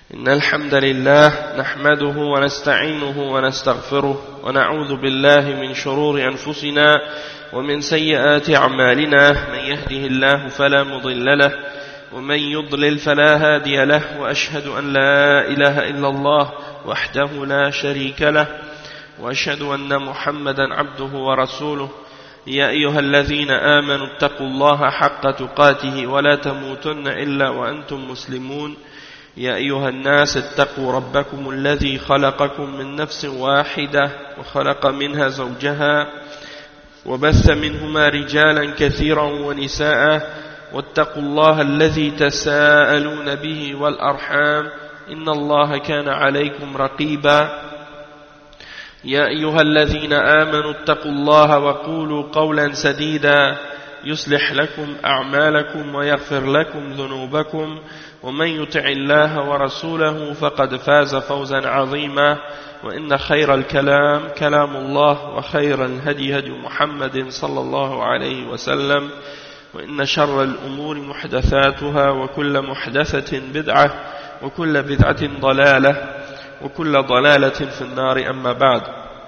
إن الحمد لله نحمده ونستعينه ونستغفره ونعوذ بالله من شرور أنفسنا ومن سيئات أعمالنا من يهده الله فلا مضل له ومن يضلل فلا هادي له وأشهد أن لا إله إلا الله وحده لا شريك له وأشهد أن محمدا عبده ورسوله يا أيها الذين آمنوا اتقوا الله حق تقاته ولا تموتن إلا وأنتم مسلمون يا أيها الناس اتقوا ربكم الذي خلقكم من نفس واحدة وخلق منها زوجها وبث منهما رجالا كثيرا ونساء واتقوا الله الذي تساءلون به والأرحام إن الله كان عليكم رقيبا يا أيها الذين آمنوا اتقوا الله وقولوا قولا سديدا يصلح لكم أعمالكم ويغفر لكم ذنوبكم ومن يطع الله ورسوله فقد فاز فوزا عظيما وإن خير الكلام كلام الله وخير الهدي هدي محمد صلى الله عليه وسلم وإن شر الأمور محدثاتها وكل محدثة بدعة وكل بدعة ضلالة وكل ضلالة في النار أما بعد.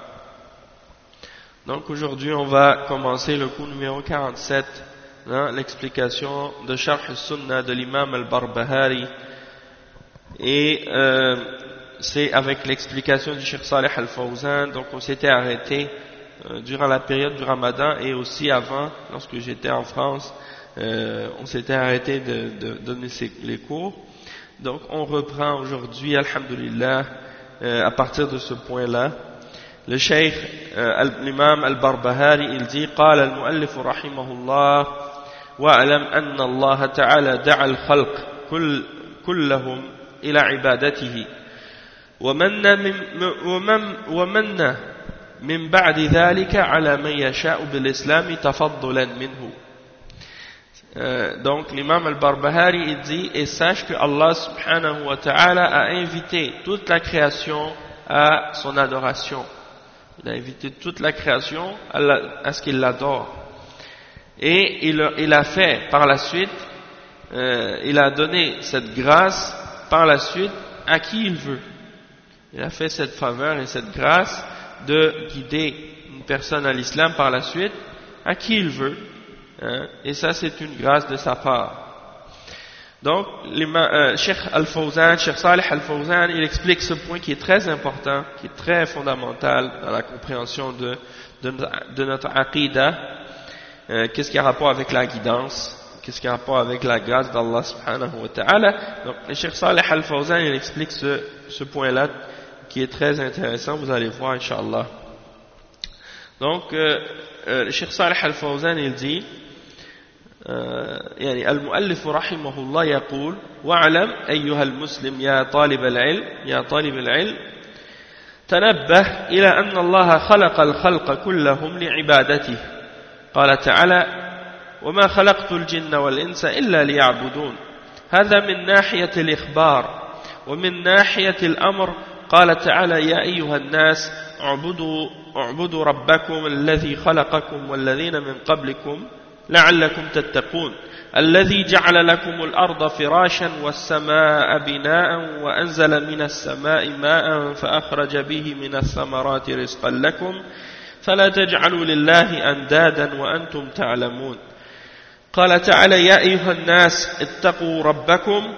Donc aujourd'hui on va commencer le cours numéro 47, l'explication de Sharh al-Sunnah de l'imam al-Barbahari, et c'est avec l'explication du Cheikh Salih al-Fawzan. Donc on s'était arrêté durant la période du Ramadan et aussi avant, lorsque j'étais en France, on s'était arrêté de donner les cours. Donc on reprend aujourd'hui, alhamdulillah, à partir de ce point-là. Le cheikh, l'imam al-Barbahari, il dit قال المؤلف رحمه الله واعلم أن الله تعالى دعا الخلق كلهم إلى عبادته ومن من بعد ذلك على من يشاء بالإسلام تفضلا منه. Donc l'imam al-Barbahari il dit, et sache que Allah subhanahu wa ta'ala a invité toute la création à son adoration. Il a invité toute la création à ce qu'il l'adore. Et il a fait par la suite, il a donné cette grâce par la suite à qui il veut. Il a fait cette faveur et cette grâce de guider une personne à l'islam par la suite à qui il veut. Et ça c'est une grâce de sa part. Donc Cheikh Al-Fawzan, Cheikh Salih Al-Fawzan, il explique ce point qui est très important, qui est très fondamental dans la compréhension de notre aqidah. Qu'est-ce qui a rapport avec la guidance, qu'est-ce qui a rapport avec la grâce d'Allah subhanahu wa ta'ala. Donc le Cheikh Salih Al-Fawzan, il explique ce point-là qui est très intéressant, vous allez voir inshallah. Donc le Cheikh Salih Al-Fawzan il dit يعني المؤلف رحمه الله يقول واعلم أيها المسلم يا طالب العلم تنبه إلى أن الله خلق الخلق كلهم لعبادته. قال تعالى وما خلقت الجن والإنس إلا ليعبدون. هذا من ناحية الإخبار. ومن ناحية الأمر قال تعالى يا أيها الناس اعبدوا ربكم الذي خلقكم والذين من قبلكم لعلكم تتقون الذي جعل لكم الأرض فراشا والسماء بناء وأنزل من السماء ماء فأخرج به من الثمرات رزقا لكم فلا تجعلوا لله أندادا وأنتم تعلمون. قال تعالى يا أيها الناس اتقوا ربكم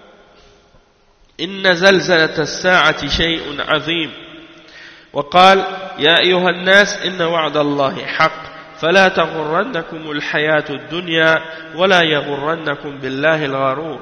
إن زلزلة الساعة شيء عظيم. وقال يا أيها الناس إن وعد الله حق فلا تغرنكم الحياة الدنيا ولا يغرنكم بالله الغرور.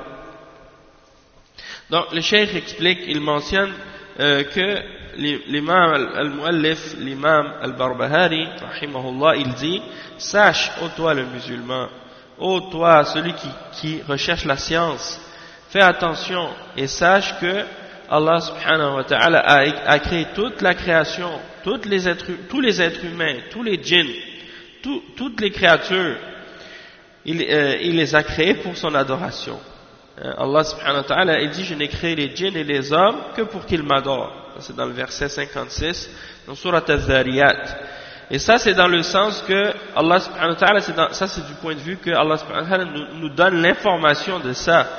Donc le cheikh explique, il mentionne que l'imam al-Muallif, l'imam al-Barbahari rahimahullah, il dit sache, ô toi le musulman, ô toi celui qui recherche la science, fais attention et sache que Allah subhanahu wa ta'ala a créé toute la création, tous les êtres humains, tous les djinns, toutes les créatures, il les a créées pour son adoration. Allah subhanahu wa ta'ala, il dit je n'ai créé les djinns et les hommes que pour qu'ils m'adorent. C'est dans le verset 56 dans Surat al-Dhariyat. Et ça c'est dans le sens que Allah subhanahu wa ta'ala, ça c'est du point de vue que Allah subhanahu wa ta'ala nous donne l'information de ça.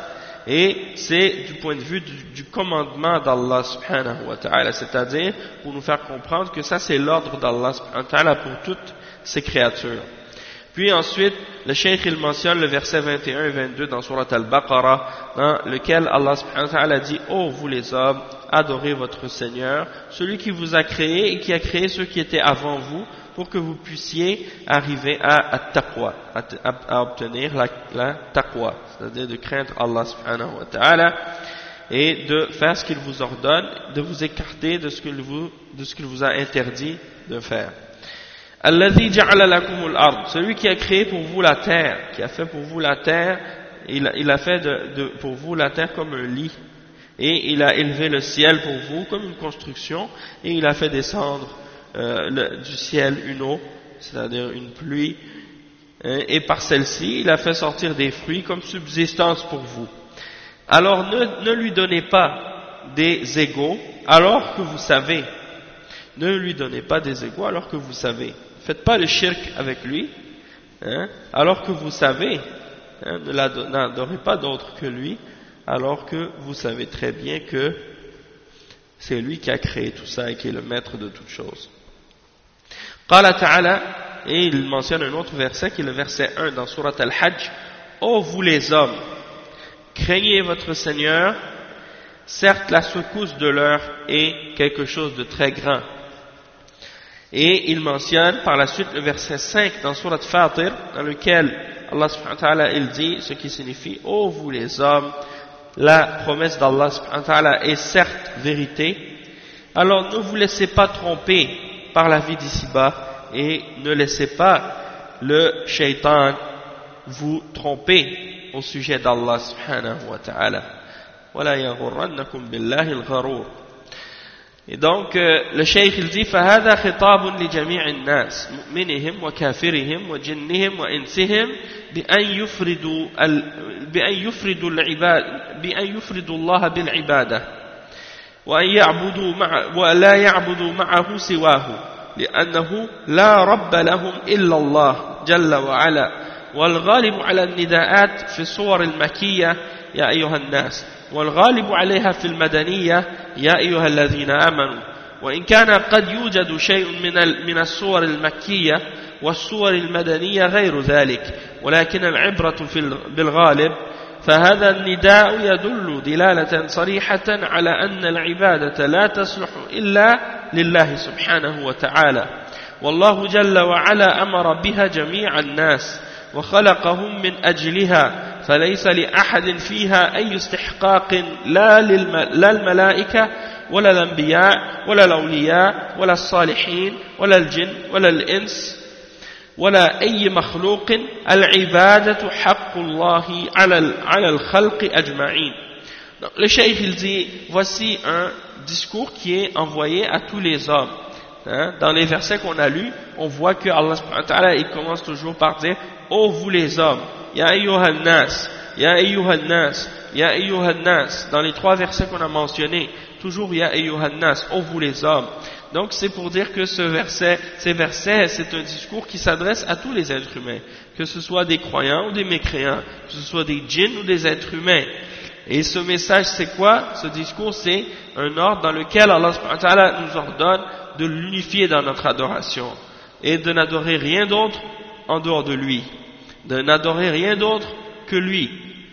Et c'est du point de vue du commandement d'Allah subhanahu wa ta'ala, c'est-à-dire pour nous faire comprendre que ça c'est l'ordre d'Allah subhanahu wa ta'ala pour toutes ses créatures. Puis ensuite, le cheikh il mentionne le verset 21 et 22 dans Surat Al-Baqarah, dans lequel Allah subhanahu wa ta'ala dit « Oh vous les hommes, adorez votre Seigneur, celui qui vous a créé et qui a créé ceux qui étaient avant vous, pour que vous puissiez arriver à taqwa, à obtenir la taqwa, c'est-à-dire de craindre Allah subhanahu wa ta'ala et de faire ce qu'il vous ordonne, de vous écarter de ce qu'il vous a interdit de faire. Alladhi ja'ala lakumul ard, celui qui a créé pour vous la terre, qui a fait pour vous la terre, il a fait pour vous la terre comme un lit, et il a élevé le ciel pour vous comme une construction, et il a fait descendre du ciel une eau, c'est-à-dire une pluie, et par celle-ci il a fait sortir des fruits comme subsistance pour vous. Alors ne lui donnez pas des égaux alors que vous savez. Ne lui donnez pas des égaux alors que vous savez. Faites pas le shirk avec lui, alors que vous savez. N'adorez pas d'autre que lui alors que vous savez très bien que c'est lui qui a créé tout ça et qui est le maître de toutes choses. Qala ta'ala, et il mentionne un autre verset qui est le verset 1 dans Surat Al-Hajj. Ô vous les hommes, craignez votre Seigneur, certes la secousse de l'heure est quelque chose de très grand. Et il mentionne par la suite le verset 5 dans Surat Fatir, dans lequel Allah subhanahu wa ta'ala il dit, ce qui signifie, ô vous les hommes, la promesse d'Allah subhanahu wa ta'ala est certes vérité, alors ne vous laissez pas tromper par la vie d'ici-bas et ne laissez pas le shaitan vous tromper au sujet d'Allah subhanahu wa ta'ala. Wala yaghurrannakum billahi al-gharur. Et donc le cheikh il dit فهذا خطاب لجميع الناس مؤمنهم وكافرهم وجنهم وإنسهم بأن يفردوا الله بالعبادة ولا يعبدوا معه سواه لأنه لا رب لهم إلا الله جل وعلا والغالب على النداءات في الصور المكية يا أيها الناس والغالب عليها في المدنية يا أيها الذين آمنوا وإن كان قد يوجد شيء من الصور المكية والصور المدنية غير ذلك ولكن العبرة بالغالب فهذا النداء يدل دلالة صريحة على أن العبادة لا تصلح إلا لله سبحانه وتعالى والله جل وعلا أمر بها جميع الناس وخلقهم من أجلها فليس لأحد فيها أي استحقاق لا الملائكة ولا الأنبياء ولا الأولياء ولا الصالحين ولا الجن ولا الإنس ولا أي مخلوق العبادة حق الله على الخلق أجمعين. Le cheikh il dit, voici un discours qui est envoyé à tous les hommes. Dans les versets qu'on a lus, on voit que Allah subhanahu wa ta'ala il commence toujours par dire ô vous les hommes, ya ayyuhan nas, ya ayyuhan nas, ya ayyuhan nas. Dans les trois versets qu'on a mentionnés, toujours ya ayyuhan nas, ô vous les hommes. Donc c'est pour dire que ces versets, c'est un discours qui s'adresse à tous les êtres humains, que ce soit des croyants ou des mécréants, que ce soit des djinns ou des êtres humains. Et ce message c'est quoi? Ce discours c'est un ordre dans lequel Allah subhanahu wa ta'ala nous ordonne de l'unifier dans notre adoration et de n'adorer rien d'autre en dehors de lui, de n'adorer rien d'autre que lui.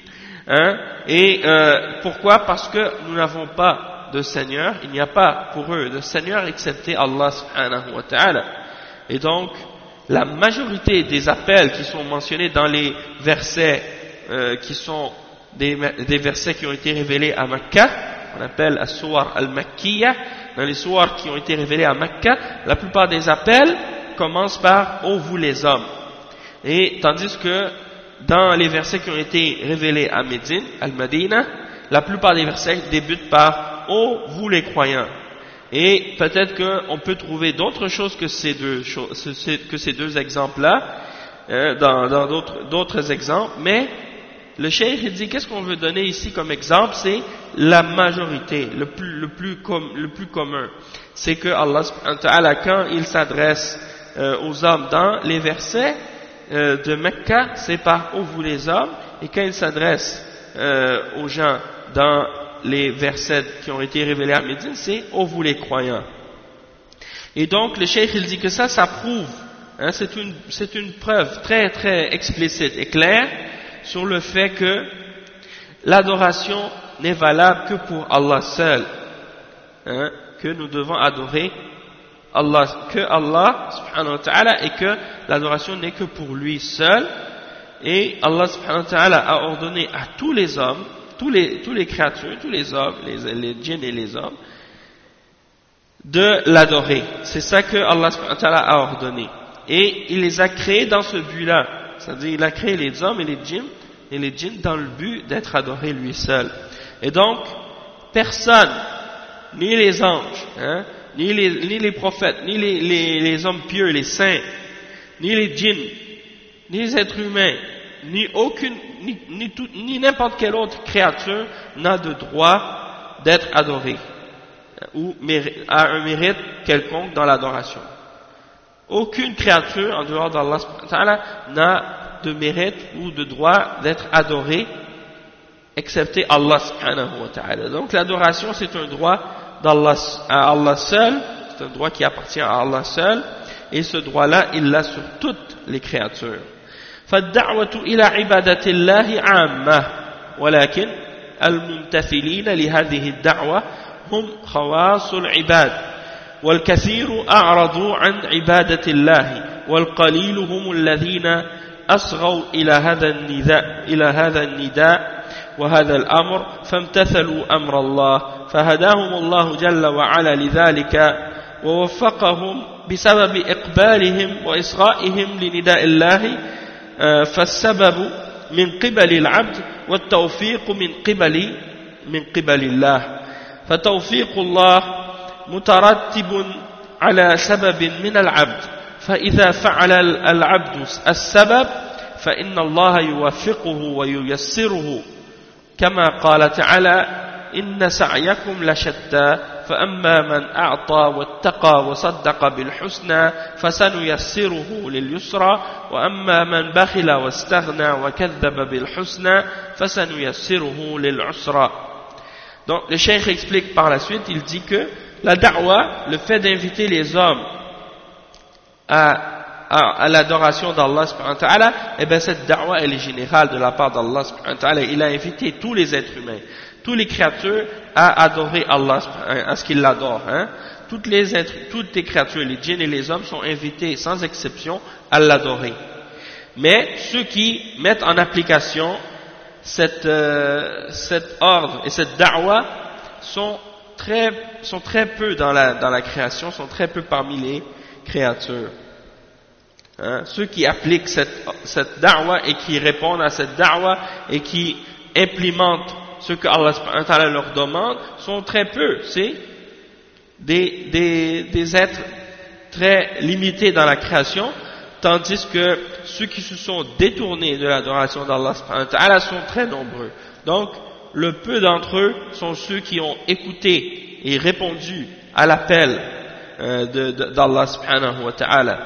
Et pourquoi? Parce que nous n'avons pas de Seigneur, il n'y a pas pour eux de Seigneur excepté Allah subhanahu wa ta'ala. Et donc la majorité des appels qui sont mentionnés dans les versets qui sont des versets qui ont été révélés à Mecca, on appelle as-suwar al-makkiyah, dans les suwar qui ont été révélés à Mecca, la plupart des appels commencent par « ô vous les hommes ». Et tandis que dans les versets qui ont été révélés à Médine, al-Madina, la plupart des versets débutent par « ô vous les croyants ». Et peut-être qu'on peut trouver d'autres choses que ces deux exemples-là, dans d'autres exemples, mais le cheikh dit qu'est-ce qu'on veut donner ici comme exemple, c'est la majorité, le plus commun. C'est que Allah subhanahu wa ta'ala, quand il s'adresse aux hommes dans les versets de Mecca, c'est par « ô vous les hommes », et quand il s'adresse aux gens dans les versets qui ont été révélés à Médine, c'est « ô vous les croyants ». Et donc le cheikh il dit que ça prouve, hein, c'est une preuve très très explicite et claire sur le fait que l'adoration n'est valable que pour Allah seul, hein, que nous devons adorer Allah, que Allah subhanahu wa ta'ala, et que l'adoration n'est que pour lui seul. Et Allah subhanahu wa ta'ala a ordonné à tous les hommes, tous les créatures, tous les hommes, les djinns et les hommes, de l'adorer. C'est ça que Allah subhanahu wa ta'ala a ordonné. Et il les a créés dans ce but-là. C'est-à-dire, il a créé les hommes et les djinns dans le but d'être adorés lui seul. Et donc, personne, ni les anges, hein, ni les prophètes, ni les hommes pieux, les saints, ni les djinns, ni les êtres humains, ni n'importe quelle autre créature n'a de droit d'être adoré ou a un mérite quelconque dans l'adoration. Aucune créature en dehors d'Allah n'a de mérite ou de droit d'être adorée excepté Allah subhanahu wa ta'ala. Donc l'adoration c'est un droit d'Allah à Allah seul, c'est un droit qui appartient à Allah seul, et ce droit-là il l'a sur toutes les créatures. فالدعوة إلى عبادة الله عامة ولكن الممتثلين لهذه الدعوة هم خواص العباد والكثير أعرضوا عن عبادة الله والقليل هم الذين أصغوا إلى هذا النداء وهذا الأمر فامتثلوا أمر الله فهداهم الله جل وعلا لذلك ووفقهم بسبب إقبالهم وإصغائهم لنداء الله فالسبب من قبل العبد والتوفيق من قبل الله فتوفيق الله مترتب على سبب من العبد فإذا فعل العبد السبب فإن الله يوفقه وييسره كما قال تعالى إن سعيكم لشتى فأما من أعطى واتقى وصدق بالحسنى فسنيسره لليسرى وأما من بخل واستغنى وكذب بالحسنى فسنيسره للعسرى. Donc le cheikh explique par la suite, il dit que la da'wa, le fait d'inviter les hommes à l'adoration d'Allah subhanahu wa ta'ala, eh bien cette da'wa elle est générale de la part d'Allah subhanahu wa ta'ala. Il a invité tous les êtres humains, toutes les créatures à adorer Allah, à ce qu'ils l'adorent, hein. Toutes les créatures, les djinns et les hommes sont invités sans exception à l'adorer. Mais ceux qui mettent en application cet ordre et cette da'wa sont très peu dans la création, sont très peu parmi les créatures. Hein? Ceux qui appliquent cette da'wa et qui répondent à cette da'wa et qui implémentent ce que Allah leur demande sont très peu. C'est des êtres très limités dans la création, tandis que ceux qui se sont détournés de l'adoration d'Allah sont très nombreux. Donc, le peu d'entre eux sont ceux qui ont écouté et répondu à l'appel d'Allah subhanahu wa ta'ala.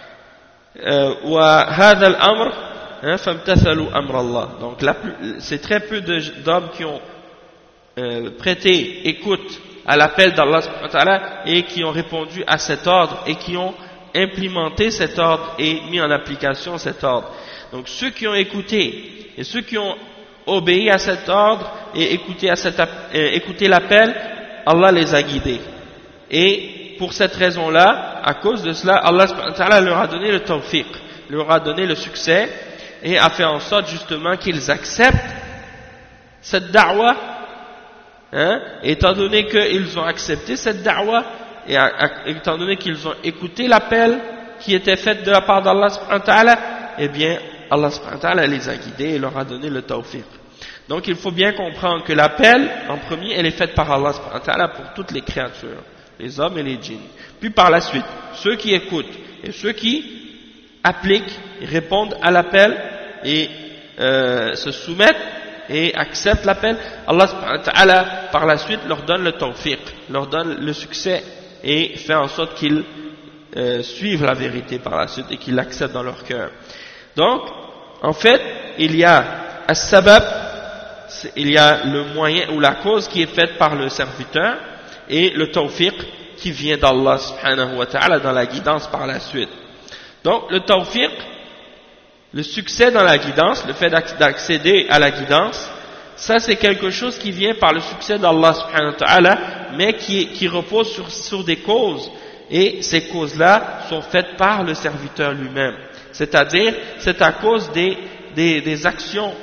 وهذا الأمر فامتثلوا أمر الله. Donc c'est très peu d'hommes qui ont prêté écoute à l'appel d'Allah subhanahu wa ta'ala et qui ont répondu à cet ordre et qui ont implémenté cet ordre et mis en application cet ordre. Donc ceux qui ont écouté et ceux qui ont obéi à cet ordre et écouté l'appel, Allah les a guidés. Et pour cette raison-là, à cause de cela, Allah subhanahu wa ta'ala leur a donné le tawfiq, leur a donné le succès et a fait en sorte justement qu'ils acceptent cette da'wa, hein, étant donné qu'ils ont accepté cette da'wa et étant donné qu'ils ont écouté l'appel qui était fait de la part d'Allah subhanahu wa ta'ala, eh bien Allah subhanahu wa ta'ala les a guidés et leur a donné le tawfiq. Donc il faut bien comprendre que l'appel, en premier, elle est faite par Allah subhanahu wa ta'ala pour toutes les créatures, les hommes et les djinns. Puis par la suite, ceux qui écoutent et ceux qui appliquent, répondent à l'appel et se soumettent et acceptent l'appel, Allah subhanahu wa ta'ala par la suite leur donne le tawfiq, leur donne le succès et fait en sorte qu'ils suivent la vérité par la suite et qu'ils l'acceptent dans leur cœur. Donc, en fait, il y a as-sabab il y a le moyen ou la cause qui est faite par le serviteur et le tawfiq qui vient d'Allah subhanahu wa ta'ala dans la guidance par la suite. Donc le tawfiq, le succès dans la guidance, le fait d'accéder à la guidance, ça c'est quelque chose qui vient par le succès d'Allah subhanahu wa ta'ala, mais qui repose sur des causes, et ces causes-là sont faites par le serviteur lui-même. C'est-à-dire, c'est à cause des actions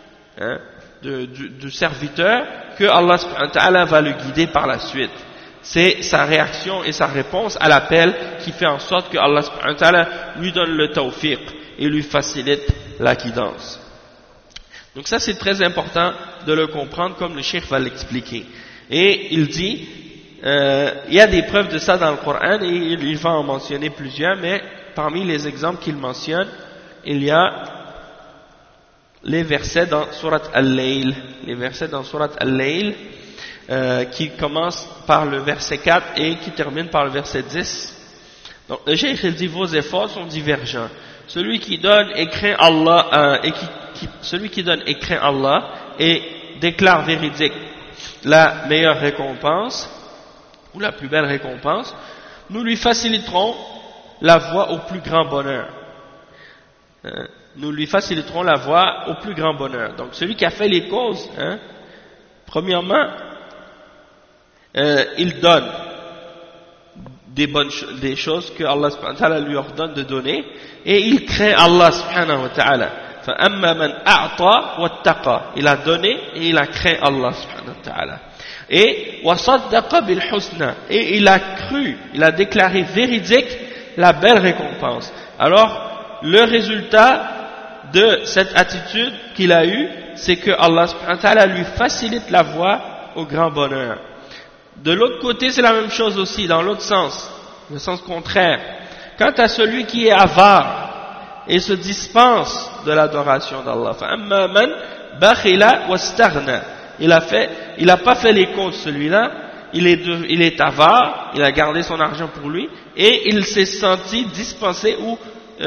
du serviteur que Allah subhanahu wa ta'ala va le guider par la suite. C'est sa réaction et sa réponse à l'appel qui fait en sorte que Allah subhanahu wa ta'ala lui donne le tawfiq et lui facilite la guidance. Donc ça c'est très important de le comprendre comme le cheikh va l'expliquer. Et il dit, il y a des preuves de ça dans le Coran et il va en mentionner plusieurs, mais parmi les exemples qu'il mentionne, il y a les versets dans Surat Al-Layl, qui commencent par le verset 4 et qui terminent par le verset 10. Donc le cheikh il dit, vos efforts sont divergents. Celui qui donne et craint Allah celui qui donne et craint Allah et déclare véridique la meilleure récompense ou la plus belle récompense, nous lui faciliterons la voie au plus grand bonheur. Nous lui faciliterons la voie au plus grand bonheur. Donc celui qui a fait les causes, premièrement, il donne des choses que Allah subhanahu wa ta'ala lui ordonne de donner, et il craint Allah subhanahu wa ta'ala. فَأَمَّا مَنْ أَعْطَى وَاتَّقَى, il a donné et il a craint Allah subhanahu wa ta'ala. Et وَصَدَّقَ بِالْحُسْنَى, et il a cru, il a déclaré véridique la belle récompense. Alors, le résultat de cette attitude qu'il a eue, c'est que Allah subhanahu wa ta'ala lui facilite la voie au grand bonheur. De l'autre côté, c'est la même chose aussi, dans l'autre sens, le sens contraire. Quant à celui qui est avare et se dispense de l'adoration d'Allah, فَأَمَّا مَنْ بَخِلَ وَاسْتَغْنَى, il a pas fait les causes celui-là, il est avare, il a gardé son argent pour lui, et il s'est senti dispensé ou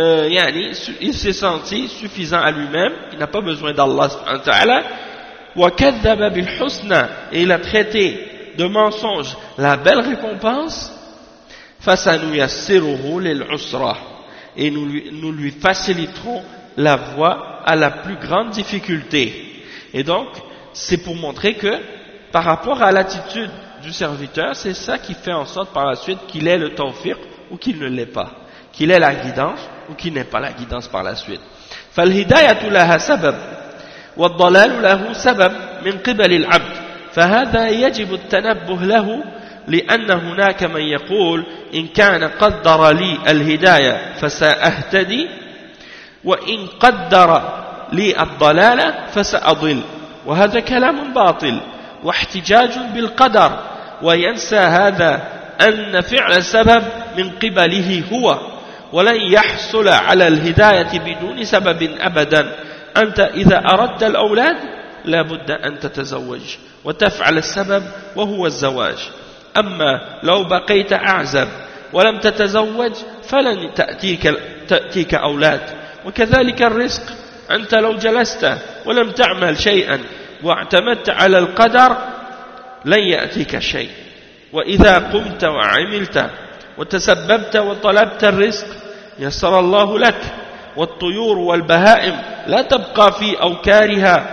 il s'est senti suffisant à lui-même, il n'a pas besoin d'Allah subhanahu wa ta'ala. وَكَذَّبَ بِالْحُسْنَى, et il a traité de mensonge la belle récompense, فَسَنُيَسِّرُهُ لِلْعُسْرَةِ, et nous lui faciliterons la voie à la plus grande difficulté. Et donc, c'est pour montrer que, par rapport à l'attitude du serviteur, c'est ça qui fait en sorte par la suite qu'il ait le tawfiq ou qu'il ne l'ait pas, qu'il ait la guidance ou qu'il n'ait pas la guidance par la suite. فَالْهِدَايَةُ لَهَا سَبَبٌ وَالضَّلَالُ لَهُ سَبَبٌ مِنْ قِبَلِ الْعَبْدِ فهذا يجب التنبه له لأن هناك من يقول إن كان قدر لي الهداية فسأهتدي وإن قدر لي الضلال فسأضل وهذا كلام باطل واحتجاج بالقدر وينسى هذا أن فعل السبب من قبله هو ولن يحصل على الهداية بدون سبب أبدا. أنت إذا أردت الأولاد لا بد أن تتزوج وتفعل السبب وهو الزواج. أما لو بقيت أعزب ولم تتزوج فلن تأتيك أولاد. وكذلك الرزق، أنت لو جلست ولم تعمل شيئا واعتمدت على القدر لن يأتيك شيء. وإذا قمت وعملت وتسببت وطلبت الرزق يسر الله لك. والطيور والبهائم لا تبقى في أوكارها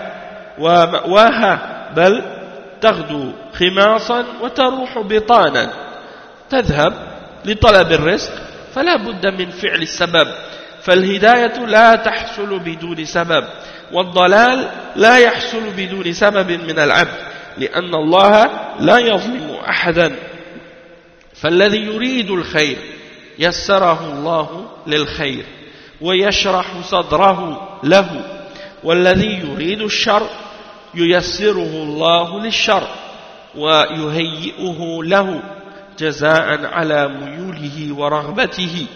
ومأواها بل تغدو خماصا وتروح بطانا. تذهب لطلب الرزق فلا بد من فعل السبب. فالهداية لا تحصل بدون سبب والضلال لا يحصل بدون سبب من العبد لأن الله لا يظلم أحدا. فالذي يريد الخير يسره الله للخير ويشرح صدره له والذي يريد الشر ييسره الله للشر ويهيئه له جزاء على ميوله ورغبته.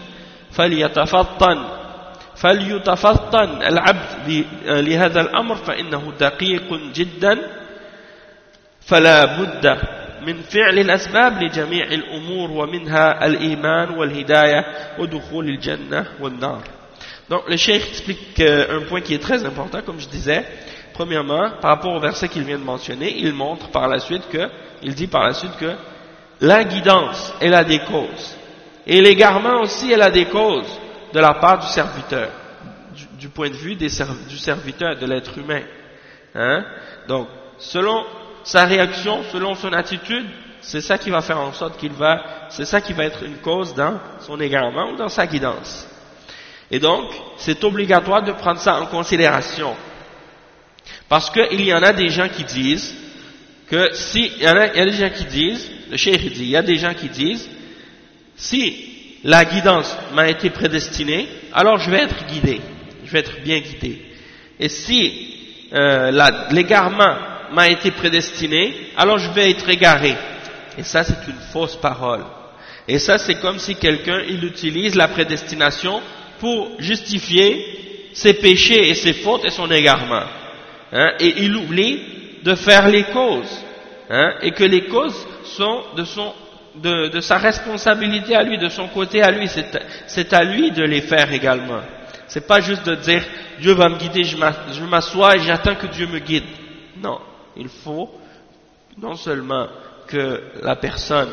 فليتفطن العبد لهذا الأمر فإنه دقيق جدا. فلا بد من فعل الأسباب لجميع الأمور ومنها الإيمان والهداية ودخول الجنة والنار. Donc le cheikh explique un point qui est très important, comme je disais. premièrement, par rapport au verset qu'il vient de mentionner, il montre par la suite que, il dit par la suite que la guidance, elle a des causes. Et l'égarement aussi, elle a des causes de la part du serviteur, du point de vue du serviteur, de l'être humain. Hein? Donc, selon sa réaction, selon son attitude, c'est ça qui va faire en sorte c'est ça qui va être une cause dans son égarement ou dans sa guidance. Et donc, c'est obligatoire de prendre ça en considération. Parce qu'il y en a des gens qui disent que il y a des gens qui disent, le cheikh dit, il y a des gens qui disent, si la guidance m'a été prédestinée, alors je vais être guidé, je vais être bien guidé. Et si l'égarement m'a été prédestiné, alors je vais être égaré. Et ça, c'est une fausse parole. Et ça, c'est comme si quelqu'un, il utilise la prédestination pour justifier ses péchés et ses fautes et son égarement. Hein, et il oublie de faire les causes. Hein, et que les causes sont de sa responsabilité à lui, de son côté à lui. C'est à lui de les faire également. C'est pas juste de dire, Dieu va me guider, je m'assois et j'attends que Dieu me guide. Non, il faut non seulement que la personne,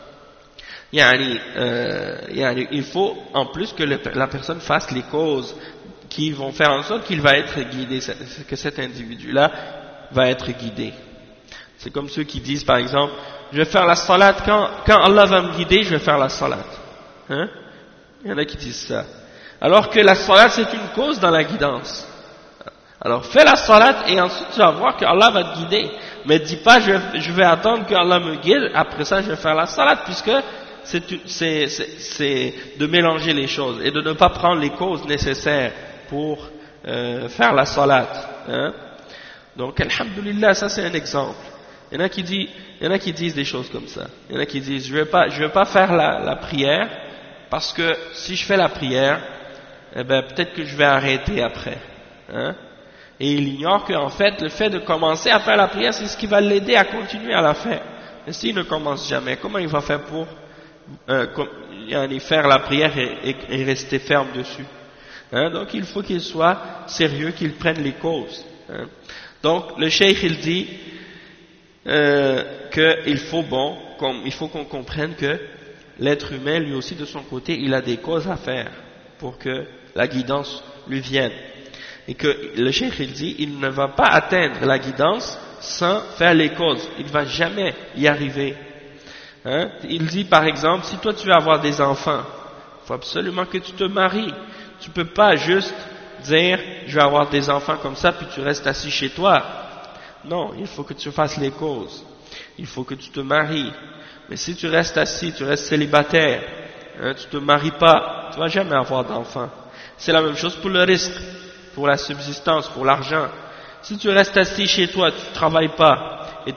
il faut en plus que la personne fasse les causes qui vont faire en sorte qu'il va être guidé, que cet individu-là va être guidé. C'est comme ceux qui disent par exemple, je vais faire la salate, quand Allah va me guider, je vais faire la salate. Hein? Il y en a qui disent ça. Alors que la salate c'est une cause dans la guidance. Alors fais la salate et ensuite tu vas voir que Allah va te guider. Mais dis pas je vais attendre que Allah me guide, après ça je vais faire la salate, puisque c'est de mélanger les choses et de ne pas prendre les causes nécessaires pour faire la salate. Hein? Donc alhamdulillah, ça c'est un exemple. Il y en a qui disent des choses comme ça. Il y en a qui disent je vais pas faire la prière parce que si je fais la prière, eh ben peut-être que je vais arrêter après. Hein? Et il ignore qu'en fait, le fait de commencer à faire la prière, c'est ce qui va l'aider à continuer à la faire. Mais s'il ne commence jamais, comment il va faire pour faire la prière et rester ferme dessus? Hein? Donc il faut qu'il soit sérieux, qu'il prenne les causes. Hein? Donc le cheikh il dit qu'il faut il faut qu'on comprenne que l'être humain, lui aussi de son côté, il a des causes à faire pour que la guidance lui vienne. Et que le cheikh il dit, il ne va pas atteindre la guidance sans faire les causes. Il ne va jamais y arriver. Hein? Il dit par exemple, si toi tu veux avoir des enfants, il faut absolument que tu te maries. Tu peux pas juste dire, je vais avoir des enfants comme ça, puis tu restes assis chez toi. Non, il faut que tu fasses les causes. Il faut que tu te maries. Mais si tu restes assis, tu restes célibataire, hein, tu te maries pas, tu vas jamais avoir d'enfants. C'est la même chose pour le risque, pour la subsistance, pour l'argent. Si tu restes assis chez toi, tu ne travailles pas, et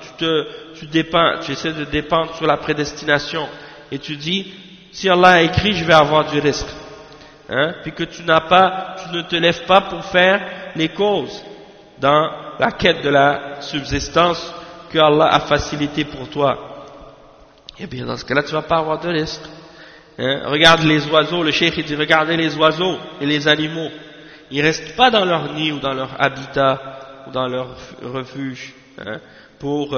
tu essaies de dépendre sur la prédestination, et tu dis, si Allah a écrit, je vais avoir du risque. Hein, puis que tu ne te lèves pas pour faire les causes dans la quête de la subsistance que Allah a facilité pour toi. Eh bien, dans ce cas-là, tu ne vas pas avoir de risque. Hein, regarde les oiseaux, le cheikh il dit, regardez les oiseaux et les animaux. Ils restent pas dans leur nid ou dans leur habitat ou dans leur refuge, hein, pour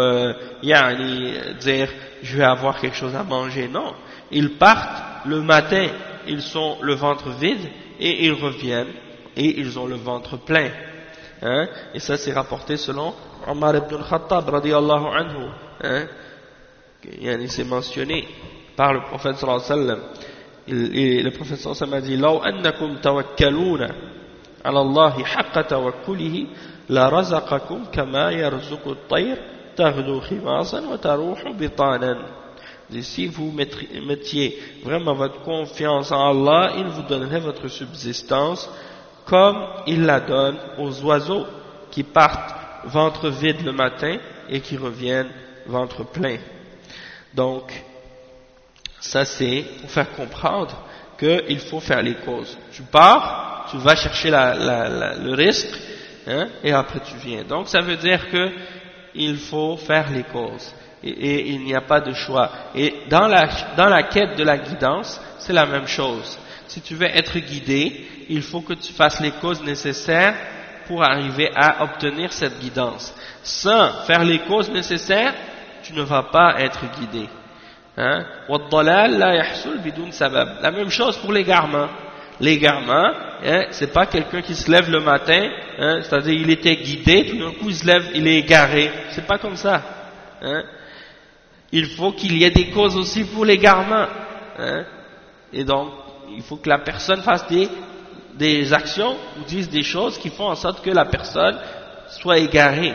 dire je vais avoir quelque chose à manger. Non, ils partent le matin, ils sont le ventre vide et ils reviennent et ils ont le ventre plein. Hein, et ça c'est rapporté selon Omar ibn al-Khattab radiyallahu anhu. Hein, c'est mentionné par le prophète sallallahu alayhi wa sallam. Le prophète sallallahu alayhi wa sallam a dit law annakum tawakkaluna ala Allahi haqqa tawakkulihi la razaqakum kama yarzuqu at-tayr taghdu khimasan wa taruhu bitanan. Si vous mettiez vraiment votre confiance en Allah, il vous donnerait votre subsistance comme il la donne aux oiseaux qui partent ventre vide le matin et qui reviennent ventre plein. Donc, ça c'est pour faire comprendre qu'il faut faire les causes. Tu pars, tu vas chercher le risque, hein, et après tu viens. Donc ça veut dire que il faut faire les causes. Et il n'y a pas de choix. Et dans la quête de la guidance, c'est la même chose. Si tu veux être guidé, il faut que tu fasses les causes nécessaires pour arriver à obtenir cette guidance. Sans faire les causes nécessaires, tu ne vas pas être guidé. Hein? La même chose pour l'égarement. L'égarement, hein, c'est pas quelqu'un qui se lève le matin, hein, c'est-à-dire il était guidé, tout d'un coup il se lève, il est égaré. C'est pas comme ça. Hein? Il faut qu'il y ait des causes aussi pour l'égarement. Hein? Et donc, il faut que la personne fasse des actions ou dise des choses qui font en sorte que la personne soit égarée.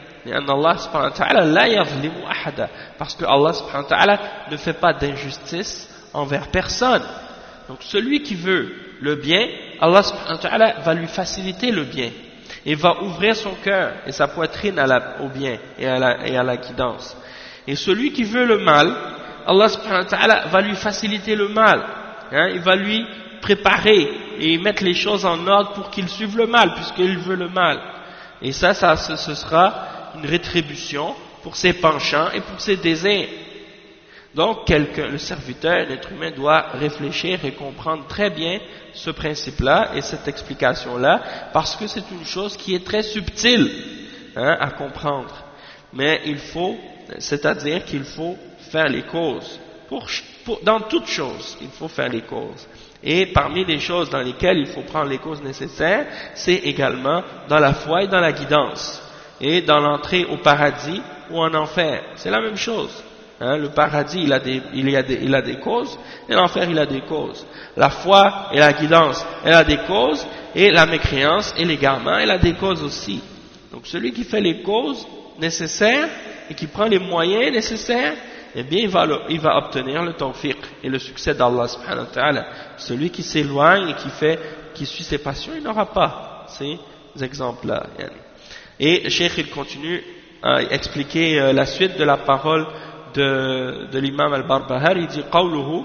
Parce que Allah subhanahu wa ta'ala ne fait pas d'injustice envers personne. Donc celui qui veut le bien, Allah subhanahu wa ta'ala va lui faciliter le bien et va ouvrir son cœur et sa poitrine au bien et à la guidance. Et celui qui veut le mal, Allah subhanahu wa ta'ala va lui faciliter le mal. Hein, il va lui préparer et mettre les choses en ordre pour qu'il suive le mal, puisqu'il veut le mal. Et ce sera une rétribution pour ses penchants et pour ses désirs. Donc, le serviteur, l'être humain, doit réfléchir et comprendre très bien ce principe-là et cette explication-là, parce que c'est une chose qui est très subtile, hein, à comprendre. Mais c'est-à-dire qu'il faut faire les causes. Dans toute chose, il faut faire les causes. Et parmi les choses dans lesquelles il faut prendre les causes nécessaires, c'est également dans la foi et dans la guidance. Et dans l'entrée au paradis ou en enfer. C'est la même chose. Hein, le paradis, il a des causes, et l'enfer, il a des causes. La foi et la guidance, elle a des causes, et la mécréance et l'égarement, elle a des causes aussi. Donc celui qui fait les causes nécessaires et qui prend les moyens nécessaires, eh bien il va obtenir le tawfiq et le succès d'Allah subhanahu wa ta'ala. Celui qui s'éloigne et qui suit ses passions, il n'aura pas ces exemples-là. Et le cheikh, il continue à expliquer la suite de la parole de l'imam al-Barbahari. Il dit قوله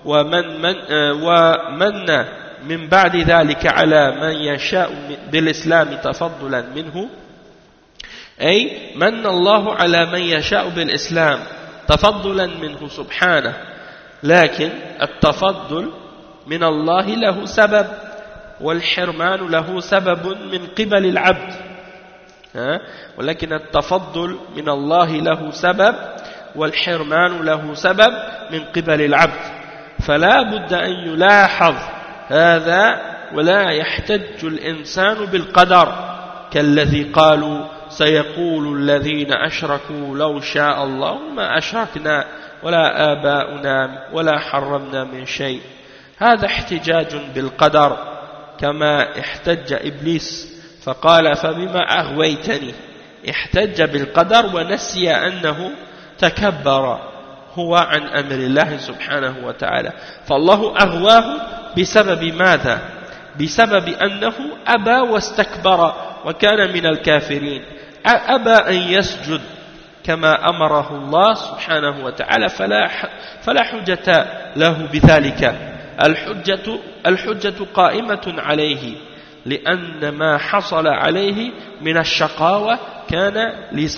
ومن من بعد ذلك على من يشاء بالإسلام تفضلا منه أي من الله على من يشاء بالإسلام تفضلا منه سبحانه لكن التفضل من الله له سبب والحرمان له سبب من قبل العبد ولكن التفضل من الله له سبب والحرمان له سبب من قبل العبد فلا بد أن يلاحظ هذا ولا يحتج الإنسان بالقدر كالذي قالوا سيقول الذين أشركوا لو شاء الله ما أشركنا ولا آباؤنا ولا حرمنا من شيء هذا احتجاج بالقدر كما احتج إبليس فقال فبما أغويتني احتج بالقدر ونسي أنه تكبر هو عن أمر الله سبحانه وتعالى فالله أغواه بسبب ماذا؟ بسبب أنه أبى واستكبر وكان من الكافرين أبى أن يسجد كما أمره الله سبحانه وتعالى فلا حجة له بذلك الحجة قائمة عليه لأن ما حصل عليه من الشقاوة كان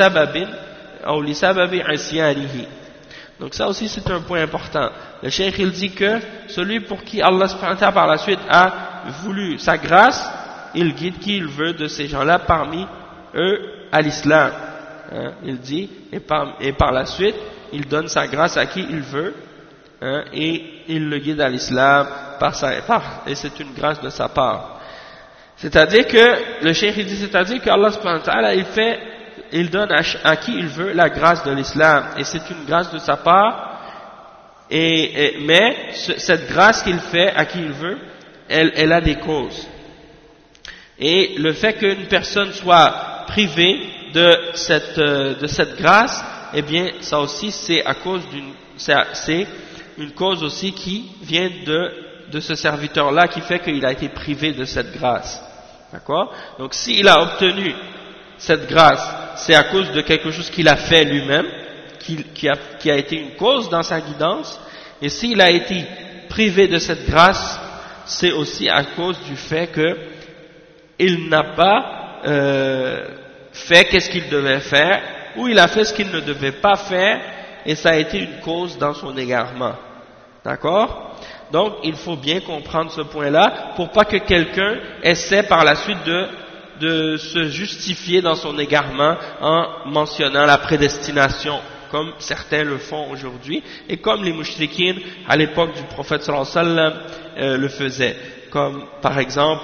لسبب عصيانه. Donc ça aussi c'est un point important. Le cheikh il dit que celui pour qui Allah subhanahu wa ta'ala par la suite a voulu sa grâce, il guide qui il veut de ces gens-là parmi eux à l'islam. Il dit et par la suite il donne sa grâce à qui il veut et il le guide à l'islam et c'est une grâce de sa part. C'est-à-dire que le cheikh il dit c'est-à-dire que Allah subhanahu wa ta'ala il donne à qui il veut la grâce de l'islam et c'est une grâce de sa part mais cette grâce qu'il fait à qui il veut elle a des causes et le fait qu'une personne soit privée de cette grâce eh bien ça aussi c'est à cause c'est une cause aussi qui vient de ce serviteur là qui fait qu'il a été privé de cette grâce, d'accord? Donc s'il a obtenu cette grâce, c'est à cause de quelque chose qu'il a fait lui-même, qui a été une cause dans sa guidance, et s'il a été privé de cette grâce, c'est aussi à cause du fait qu'il n'a pas fait qu'est-ce qu'il devait faire, ou il a fait ce qu'il ne devait pas faire, et ça a été une cause dans son égarement. D'accord? Donc il faut bien comprendre ce point-là, pour pas que quelqu'un essaie par la suite de se justifier dans son égarement en mentionnant la prédestination, comme certains le font aujourd'hui, et comme les mouchriquines à l'époque du prophète sallallahu alayhi wa sallam le faisaient. Comme par exemple,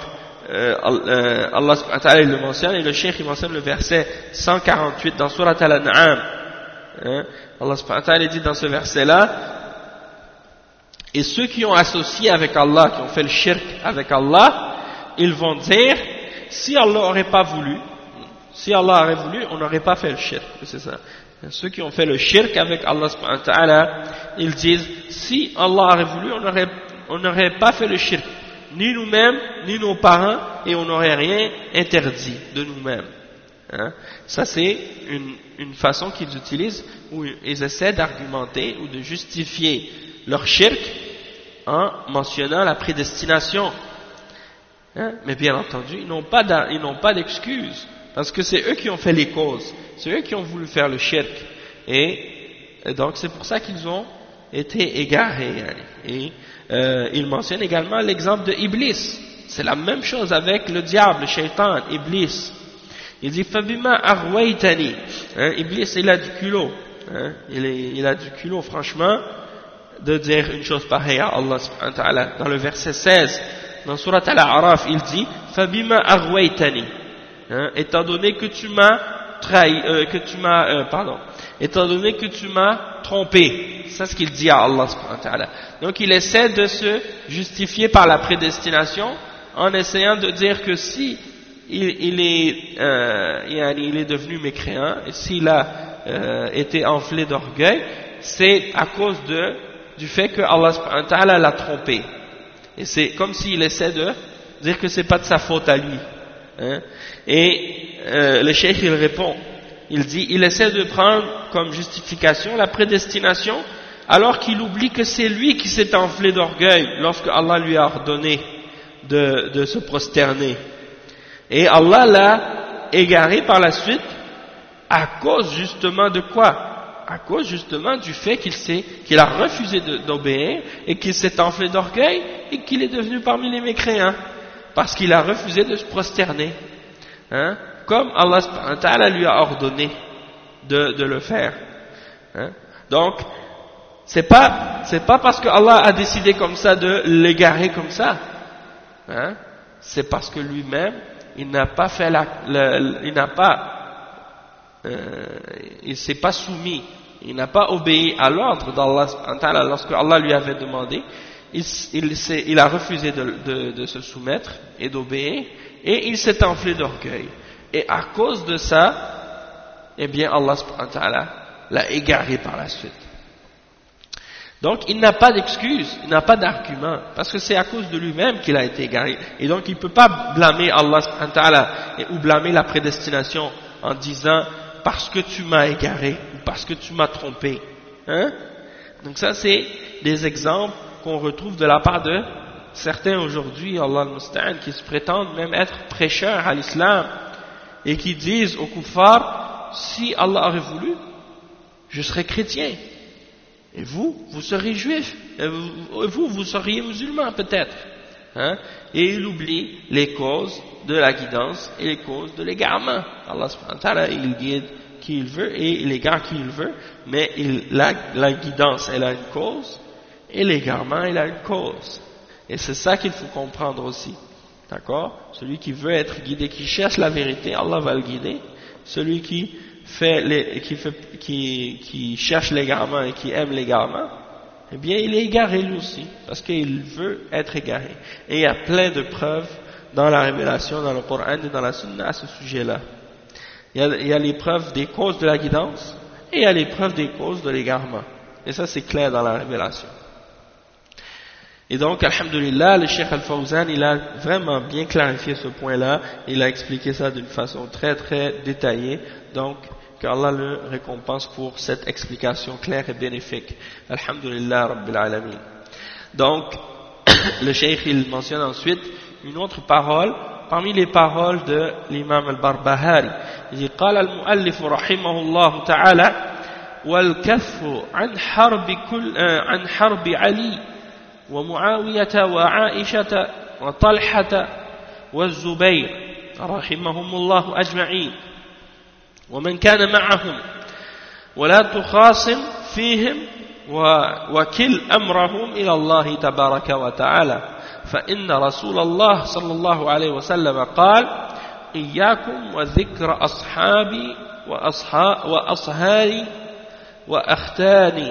Allah subhanahu wa ta'ala il le mentionne, et le cheikh il mentionne le verset 148 dans Surat Al-An'am. Allah subhanahu wa ta'ala dit dans ce verset-là, et ceux qui ont associé avec Allah, qui ont fait le shirk avec Allah, ils vont dire, si Allah n'aurait pas voulu, on n'aurait pas fait le shirk. C'est ça. Ceux qui ont fait le shirk avec Allah subhanahu wa ta'ala, ils disent, si Allah aurait voulu, on n'aurait pas fait le shirk. Ni nous-mêmes, ni nos parents, et on n'aurait rien interdit de nous-mêmes. Ça c'est une façon qu'ils utilisent où ils essaient d'argumenter ou de justifier leur shirk en mentionnant la prédestination. Mais bien entendu, ils n'ont pas d'excuses, parce que c'est eux qui ont fait les causes, c'est eux qui ont voulu faire le shirk, et donc c'est pour ça qu'ils ont été égarés. Et il mentionne également l'exemple de Iblis. C'est la même chose avec le diable, le shaitan, Iblis. Il dit Fabima arwaytani. Iblis, il a du culot. Il a du culot, franchement, de dire une chose pareille à Allah subhanahu wa ta'ala. Dans le verset 16, dans Surat Al-A'raf, il dit Fabima arwaytani. Étant donné que tu m'as trahi, étant donné que tu m'as trompé. C'est ce qu'il dit à Allah subhanahu wa ta'ala. Donc il essaie de se justifier par la prédestination en essayant de dire que si il est devenu mécréant et s'il a été enflé d'orgueil, c'est à cause du fait que Allah subhanahu wa ta'ala l'a trompé. Et c'est comme s'il essaie de dire que c'est pas de sa faute à lui. Et le cheikh il répond, il dit, il essaie de prendre comme justification la prédestination alors qu'il oublie que c'est lui qui s'est enflé d'orgueil lorsque Allah lui a ordonné de se prosterner. Et Allah l'a égaré par la suite à cause justement de quoi? À cause justement du fait qu'il a refusé d'obéir et qu'il s'est enflé d'orgueil et qu'il est devenu parmi les mécréants parce qu'il a refusé de se prosterner. Comme Allah subhanahu wa ta'ala lui a ordonné de le faire. Donc, c'est pas parce que Allah a décidé comme ça de l'égarer comme ça. C'est parce que lui-même, il s'est pas soumis, il n'a pas obéi à l'ordre d'Allah subhanahu wa ta'ala lorsque Allah lui avait demandé. Il a refusé de se soumettre et d'obéir, et il s'est enflé d'orgueil. Et à cause de ça, eh bien Allah subhanahu wa ta'ala l'a égaré par la suite. Donc il n'a pas d'excuse, il n'a pas d'argument, parce que c'est à cause de lui-même qu'il a été égaré. Et donc il ne peut pas blâmer Allah subhanahu wa ta'ala ou blâmer la prédestination en disant « parce que tu m'as égaré » ou « parce que tu m'as trompé ». Donc ça c'est des exemples qu'on retrouve de la part de certains aujourd'hui, Allah al-Musta'an, qui se prétendent même être prêcheurs à l'islam et qui disent aux kuffars, si Allah aurait voulu, je serais chrétien. Et vous serez juif. Vous seriez musulman peut-être. Et il oublie les causes de la guidance et les causes de l'égarement. Allah subhanahu wa ta'ala, il guide qui il veut et il égare qui il veut, mais la guidance, elle a une cause, et l'égarement, il a une cause. Et c'est ça qu'il faut comprendre aussi. D'accord? Celui qui veut être guidé, qui cherche la vérité, Allah va le guider. Celui qui cherche l'égarement et qui aime l'égarement, eh bien il est égaré lui aussi, parce qu'il veut être égaré. Et il y a plein de preuves dans la révélation, dans le Coran et dans la Sunna à ce sujet-là. Il y a les preuves des causes de la guidance et il y a les preuves des causes de l'égarement. Et ça c'est clair dans la révélation. Et donc, alhamdulillah, le Cheikh Al-Fawzan, il a vraiment bien clarifié ce point-là, il a expliqué ça d'une façon très très détaillée, donc qu'Allah le récompense pour cette explication claire et bénéfique. Alhamdulillah Rabbil Alamin. Donc, le Cheikh il mentionne ensuite une autre parole, parmi les paroles de l'imam Al-Barbahari. Il dit, قال المؤلف رحمه الله تعالى والكف عن حرب علي ومعاوية وعائشة وطلحة والزبير رحمهم الله أجمعين ومن كان معهم ولا تخاصم فيهم وكل أمرهم إلى الله تبارك وتعالى فإن رسول الله صلى الله عليه وسلم قال إياكم وذكر أصحابي وأصهاري وأختاني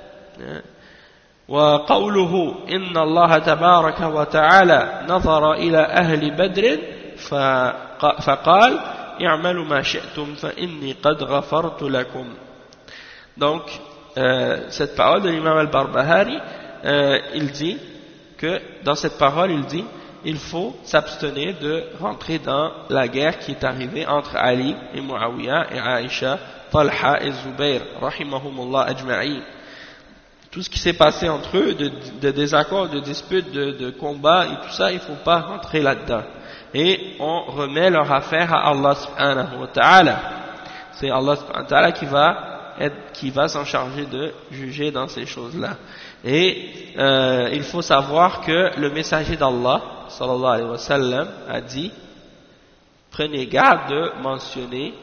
وقوله إن الله تبارك وتعالى نظر إلى أهل بدر فقال اعملوا ما شئتم فإني قد غفرت لكم. Donc cette parole de l'imam al-Barbahari, il dit que dans cette parole il dit il faut s'abstenir de rentrer dans la guerre qui est arrivée entre Ali et Muawiyah et Aïcha, Talha et Zubayr rahimahumullah ajma'in. Tout ce qui s'est passé entre eux, de désaccords, de disputes, de combats et tout ça, il ne faut pas rentrer là-dedans. Et on remet leur affaire à Allah subhanahu wa ta'ala. C'est Allah subhanahu wa ta'ala qui va s'en charger de juger dans ces choses-là. Et il faut savoir que le messager d'Allah, sallallahu alayhi wa sallam, a dit, prenez garde de mentionner,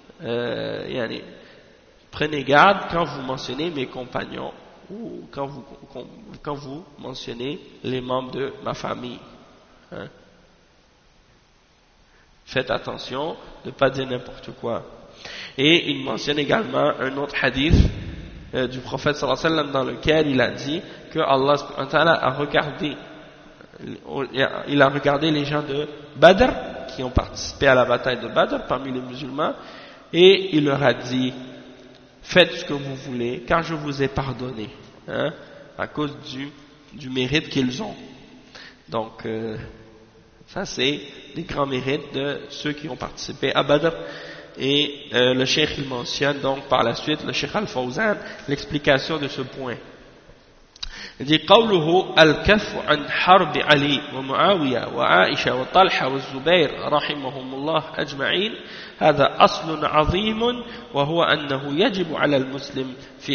prenez garde quand vous mentionnez mes compagnons, ou quand vous mentionnez les membres de ma famille. Hein? Faites attention de ne pas dire n'importe quoi. Et il mentionne également un autre hadith du prophète sallallahu alayhi wa sallam dans lequel il a dit que Allah a regardé les gens de Badr qui ont participé à la bataille de Badr parmi les musulmans et il leur a dit faites ce que vous voulez car je vous ai pardonné, hein, à cause du mérite qu'ils ont. Donc ça c'est des grands mérites de ceux qui ont participé à Badr. Et le cheikh il mentionne donc par la suite, le cheikh Al-Fawzan, l'explication de ce point. Il dit قوله الكف عن حرب علي ومعاوية وعائشة وطلحة والزبير رحمهم الله أجمعين هذا أصل عظيم وهو أنه يجب على المسلم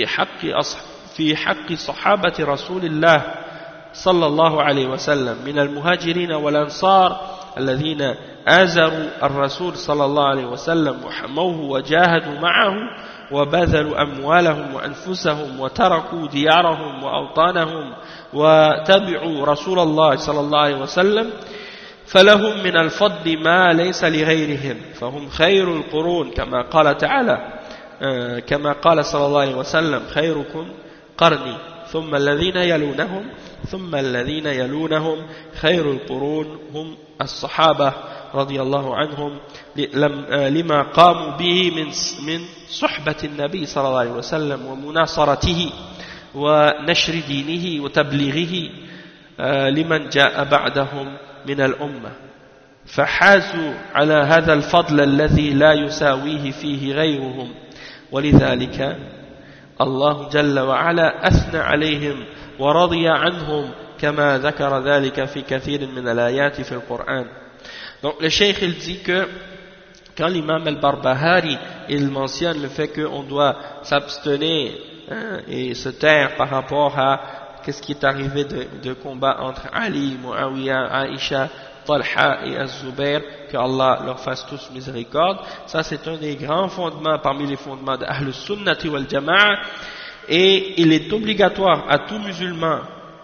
في حق صحابة رسول الله صلى الله عليه وسلم من المهاجرين والأنصار الذين آزروا الرسول صلى الله عليه وسلم وحموه وجاهدوا معه وبذلوا أموالهم وأنفسهم وتركوا ديارهم وأوطانهم وتبعوا رسول الله صلى الله عليه وسلم فلهم من الفضل ما ليس لغيرهم فهم خير القرون كما قال تعالى كما قال صلى الله عليه وسلم خيركم قرني ثم الذين يلونهم ثم الذين يلونهم خير القرون هم الصحابة رضي الله عنهم لما قاموا به من صحبة النبي صلى الله عليه وسلم ومناصرته ونشر دينه وتبليغه لمن جاء بعدهم من الأمة فحازوا على هذا الفضل الذي لا يساويه فيه غيرهم ولذلك الله جل وعلا أثنى عليهم ورضي عنهم كما ذكر ذلك في كثير من الآيات في القرآن. Donc le cheikh il dit que quand l'imam al-Barbahari il mentionne le fait qu'on doit s'abstenir et se taire par rapport à qu'est-ce qui est arrivé de combat entre Ali, Muawiyah, Aïcha, Talha et Az-Zubair, que Allah leur fasse tous miséricorde. Ça c'est un des grands fondements parmi les fondements de Ahl Sunnati wal Jama'a et il est obligatoire à tout musulman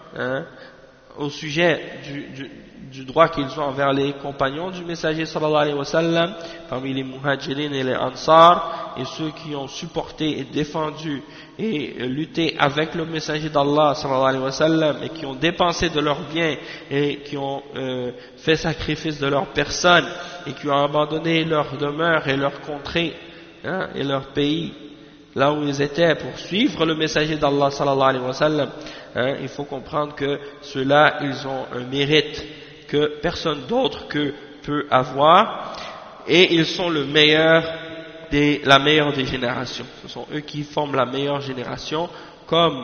au sujet du droit qu'ils ont envers les compagnons du messager sallallahu alayhi wa sallam, parmi les muhajirin et les ansar, et ceux qui ont supporté et défendu et lutté avec le messager d'Allah sallallahu alayhi wa sallam, et qui ont dépensé de leurs biens et qui ont fait sacrifice de leur personne et qui ont abandonné leur demeure et leur contrée et leur pays là où ils étaient pour suivre le messager d'Allah sallallahu alayhi wa sallam. Il faut comprendre que ceux-là ils ont un mérite que personne d'autre que peut avoir, et ils sont la meilleure des générations. Ce sont eux qui forment la meilleure génération, comme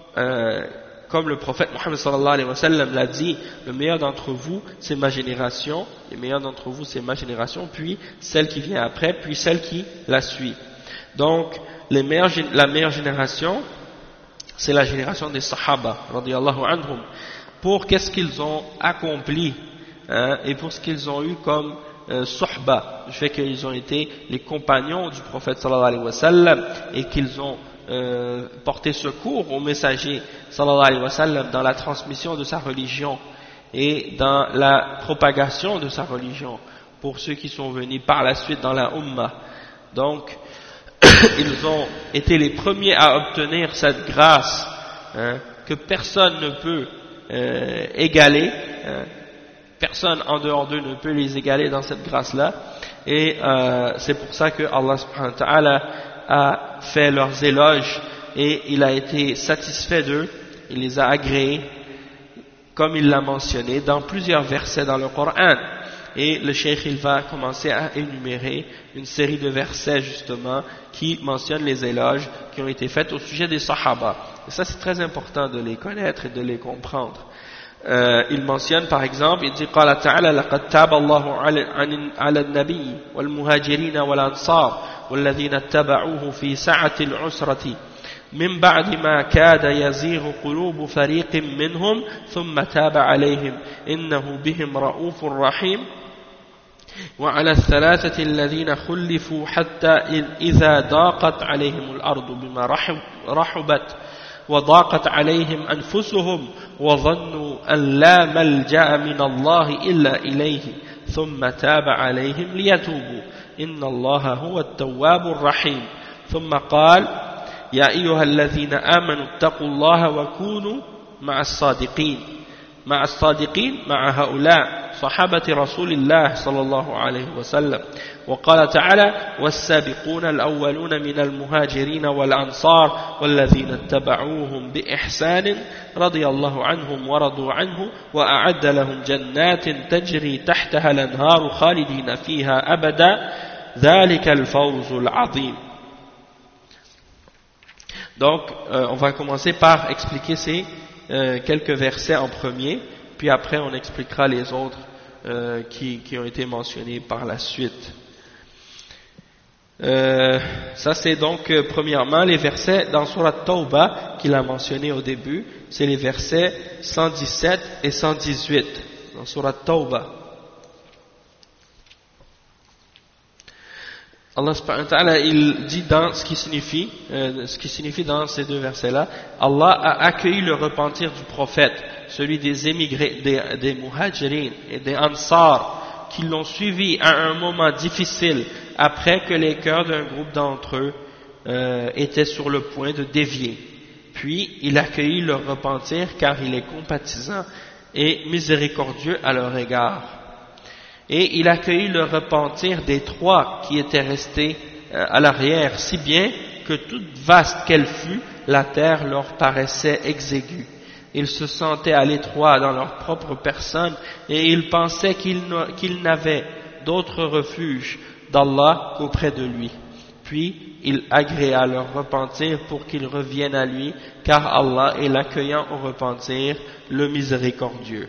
le prophète Mohammed sallallahu alayhi wa sallam l'a dit, le meilleur d'entre vous c'est ma génération, les meilleurs d'entre vous c'est ma génération, puis celle qui vient après, puis celle qui la suit. Donc la meilleure génération c'est la génération des Sahaba radiyallahu anhum, pour qu'est-ce qu'ils ont accompli et pour ce qu'ils ont eu comme suhba, du fait qu'ils ont été les compagnons du prophète sallallahu alayhi wa sallam et qu'ils ont porté secours au messager sallallahu alayhi wa sallam dans la transmission de sa religion et dans la propagation de sa religion pour ceux qui sont venus par la suite dans la Ummah. Donc ils ont été les premiers à obtenir cette grâce que personne ne peut égaler, personne en dehors d'eux ne peut les égaler dans cette grâce-là, et c'est pour ça que Allah subhanahu wa ta'ala a fait leurs éloges et il a été satisfait d'eux, il les a agréés comme il l'a mentionné dans plusieurs versets dans le Coran. Et le cheikh il va commencer à énumérer une série de versets justement qui mentionnent les éloges qui ont été faits au sujet des Sahaba. Et ça c'est très important de les connaître et de les comprendre. Il mentionne par exemple, il dit قال تعالى لقد تاب الله على النبي والمهاجرين والأنصار والذين اتبعوه في سعة العسرة من بعد ما كاد يزيغ قلوب فريق منهم ثم تاب عليهم إنه بهم رؤوف رحيم وعلى الثلاثة الذين خلفوا حتى إذا ضاقت عليهم الأرض بما رحبت وضاقت عليهم أنفسهم وظنوا أن لا ملجأ من الله إلا إليه ثم تاب عليهم ليتوبوا إن الله هو التواب الرحيم ثم قال يا أيها الذين آمنوا اتقوا الله وكونوا مع الصادقين مع هؤلاء صحابة رسول الله صلى الله عليه وسلم وقال تعالى والسابقون الأولون من المهاجرين والأنصار والذين اتبعوهم بإحسان رضي الله عنهم ورضوا عنه وأعد لهم جنات تجري تحتها الأنهار خالدين فيها أبدا ذلك الفوز العظيم. Donc, on va commencer par expliquer ces quelques versets en premier, puis après on expliquera les autres qui ont été mentionnés par la suite. Ça c'est donc premièrement les versets dans Surat Tawbah qu'il a mentionné au début, c'est les versets 117 et 118 dans Surat Tawbah. Allah subhanahu wa ta'ala il dit dans ce qui signifie dans ces deux versets-là, Allah a accueilli le repentir du prophète, celui des émigrés, des muhajirin et des ansar, qui l'ont suivi à un moment difficile après que les cœurs d'un groupe d'entre eux étaient sur le point de dévier. Puis il accueillit leur repentir car il est compatissant et miséricordieux à leur égard. Et il accueillit le repentir des trois qui étaient restés à l'arrière, si bien que toute vaste qu'elle fût, la terre leur paraissait exiguë. Ils se sentaient à l'étroit dans leur propre personne et ils pensaient qu'ils n'avaient d'autre refuge d'Allah qu'auprès de lui. Puis il agréa leur repentir pour qu'ils reviennent à lui, car Allah est l'accueillant au repentir, le miséricordieux.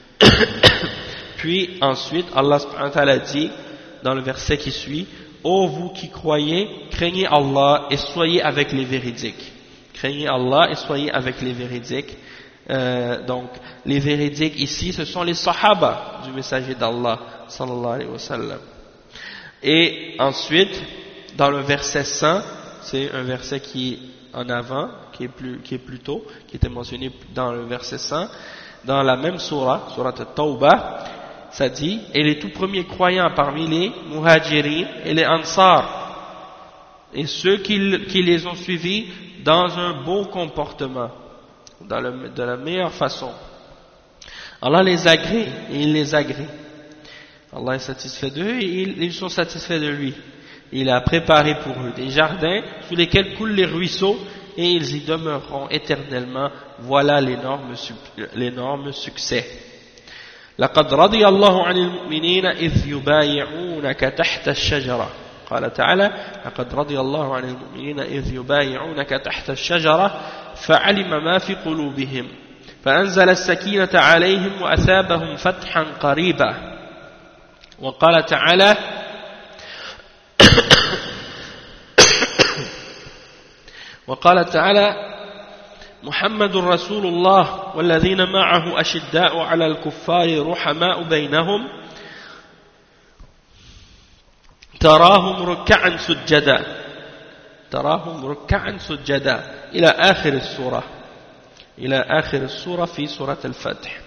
Puis ensuite, Allah subhanahu wa ta'ala dit dans le verset qui suit, ô vous qui croyez, craignez Allah et soyez avec les véridiques. Craignez Allah et soyez avec les véridiques. Donc, les véridiques ici, ce sont les sahaba du messager d'Allah, sallallahu alayhi wa sallam. Et ensuite, dans le verset 100, c'est un verset qui est en avant, qui est plus tôt, qui était mentionné dans le verset 100, dans la même surah, surah At-Tawbah, ça dit, et les tout premiers croyants parmi les muhajirin et les ansar, et ceux qui les ont suivis dans un beau comportement, de la meilleure façon. Allah les agrée, et il les agrée. Allah est satisfait d'eux et ils sont satisfaits de lui. Il a préparé pour eux des jardins sous lesquels coulent les ruisseaux et ils y demeureront éternellement. Voilà l'énorme succès. لقد رضي الله عن المؤمنين إذ يبايعونك تحت الشجرة قال تعالى لقد رضي الله عن المؤمنين إذ يبايعونك تحت الشجرة فعلم ما في قلوبهم فأنزل السكينة عليهم وأثابهم فتحا قريبا وقال تعالى وقال تعالى محمد رسول الله والذين معه أشداء على الكفار رحماء بينهم تراهم ركعا سجدا تراهم ركعا سجدا إلى آخر السورة إلى آخر السورة في سورة الفتح.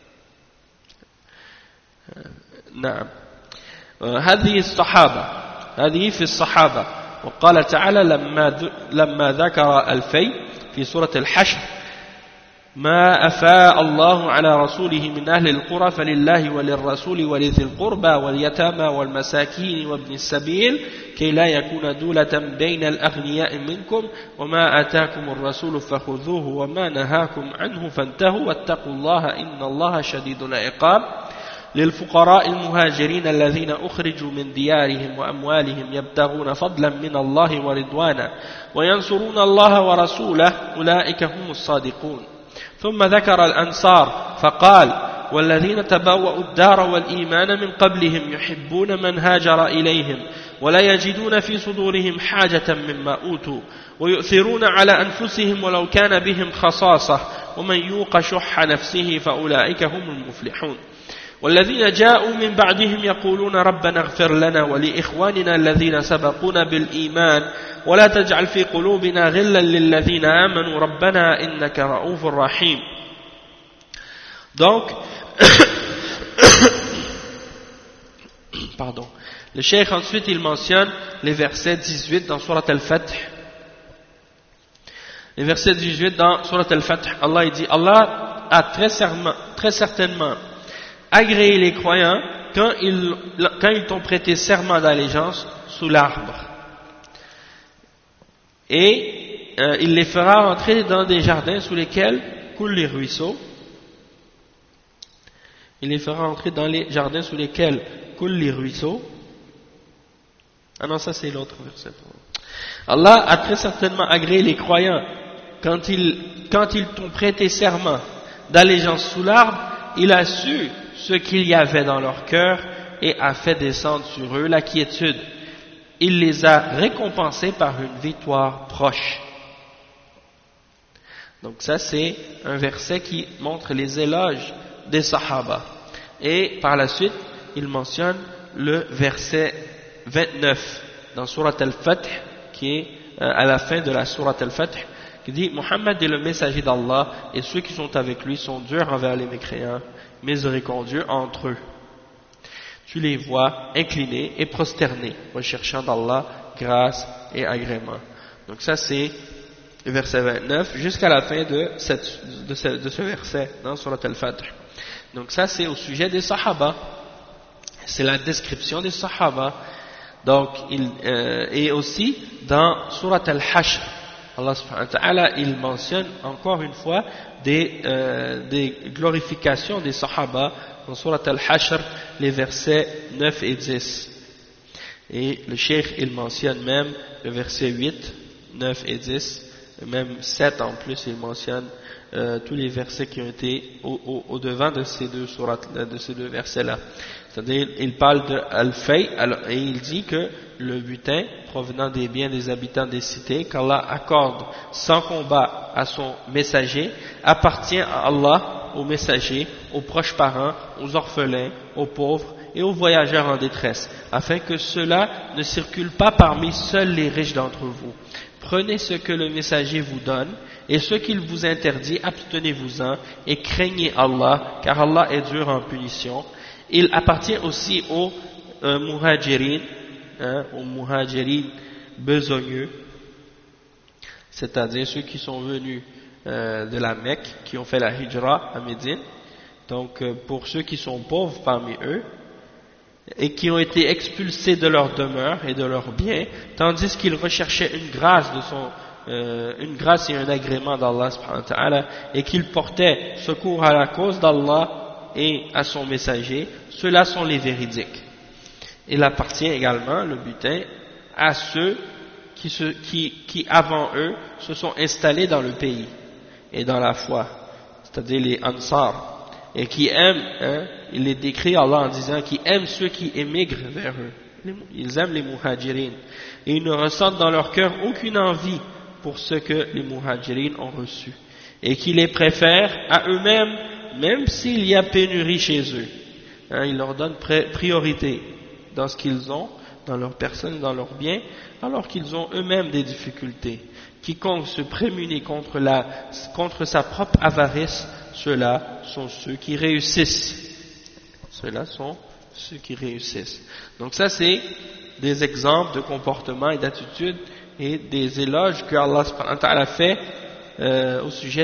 نعم. هذه الصحابة، هذه في الصحابة. وقال تعالى لما ذكر الفي في سورة الحشر ما أفاء الله على رسوله من أهل القرى فلله وللرسول ولذي القربى واليتامى والمساكين وابن السبيل كي لا يكون دولة بين الأغنياء منكم وما آتاكم الرسول فخذوه وما نهاكم عنه فانتهوا واتقوا الله إن الله شديد العقاب. للفقراء المهاجرين الذين أخرجوا من ديارهم وأموالهم يبتغون فضلا من الله ورضوانا وينصرون الله ورسوله أولئك هم الصادقون. ثم ذكر الأنصار فقال والذين تبوأوا الدار والإيمان من قبلهم يحبون من هاجر إليهم ولا يجدون في صدورهم حاجة مما أوتوا ويؤثرون على أنفسهم ولو كان بهم خصاصة ومن يوق شح نفسه فأولئك هم المفلحون. والذين جاءوا من بعدهم يقولون ربنا اغفر لنا ولإخواننا الذين سبقونا بالإيمان ولا تجعل في قلوبنا غلا للذين آمنوا ربنا إنك رؤوف رحيم. Donc, pardon, le cheikh ensuite il mentionne les versets 18 dans Surat Al-Fath. Les versets 18 dans Surat Al-Fath, Allah il dit Allah a très certainement agréer les croyants quand ils t'ont prêté serment d'allégeance sous l'arbre. Et il les fera entrer dans des jardins sous lesquels coulent les ruisseaux. Il les fera entrer dans les jardins sous lesquels coulent les ruisseaux. Ah non, ça c'est l'autre verset. Allah a très certainement agréé les croyants quand ils t'ont prêté serment d'allégeance sous l'arbre. Il a su ce qu'il y avait dans leur cœur et a fait descendre sur eux la quiétude. Il les a récompensés par une victoire proche. Donc ça c'est un verset qui montre les éloges des Sahaba. Et par la suite, il mentionne le verset 29 dans Surat Al-Fath, qui est à la fin de la Surat Al-Fath, qui dit Mohammed est le messager d'Allah et ceux qui sont avec lui sont durs envers les mécréants, miséricordieux entre eux. Tu les vois inclinés et prosternés, recherchant d'Allah grâce et agrément. Donc ça c'est le verset 29 jusqu'à la fin de ce verset dans Surat Al-Fath. Donc ça c'est au sujet des Sahaba, c'est la description des Sahaba. Donc et aussi dans Surat Al-Hashr, Allah subhanahu wa ta'ala il mentionne encore une fois des glorifications des Sahaba dans Surat Al-Hashr, les versets 9 et 10. Et le cheikh il mentionne même le verset 8, 9 et 10, et même 7 en plus, il mentionne tous les versets qui ont été au devant de ces deux sourates, de ces deux versets-là. C'est-à-dire, il parle de Al-Fay, et il dit que le butin provenant des biens des habitants des cités, qu'Allah accorde sans combat à son messager, appartient à Allah, aux messagers, aux proches parents, aux orphelins, aux pauvres et aux voyageurs en détresse, afin que cela ne circule pas parmi seuls les riches d'entre vous. Prenez ce que le messager vous donne, et ce qu'il vous interdit, abstenez-vous-en, et craignez Allah, car Allah est dur en punition. Il appartient aussi aux muhajirin, aux muhajirin besogneux, c'est-à-dire ceux qui sont venus de la Mecque, qui ont fait la hijra à Médine. Donc pour ceux qui sont pauvres parmi eux, et qui ont été expulsés de leur demeure et de leurs biens, tandis qu'ils recherchaient une grâce et un agrément d'Allah subhanahu wa ta'ala, et qu'ils portaient secours à la cause d'Allah et à son messager, ceux-là sont les véridiques. Il appartient également, le butin, à ceux qui avant eux se sont installés dans le pays et dans la foi, c'est-à-dire les Ansar, et qui aiment, il les décrit Allah en disant qu'ils aiment ceux qui émigrent vers eux. Ils aiment les muhajirin, et ils ne ressentent dans leur cœur aucune envie pour ce que les muhajirin ont reçu, et qui les préfèrent à eux-mêmes, même s'il y a pénurie chez eux. Ils leur donnent priorité dans ce qu'ils ont dans leur personne, dans leurs biens, alors qu'ils ont eux-mêmes des difficultés. Quiconque se prémunit contre sa propre avarice, ceux-là sont ceux qui réussissent. Ceux-là sont ceux qui réussissent. Donc ça, c'est des exemples de comportements et d'attitudes et des éloges que Allah subhanahu wa ta'ala fait au sujet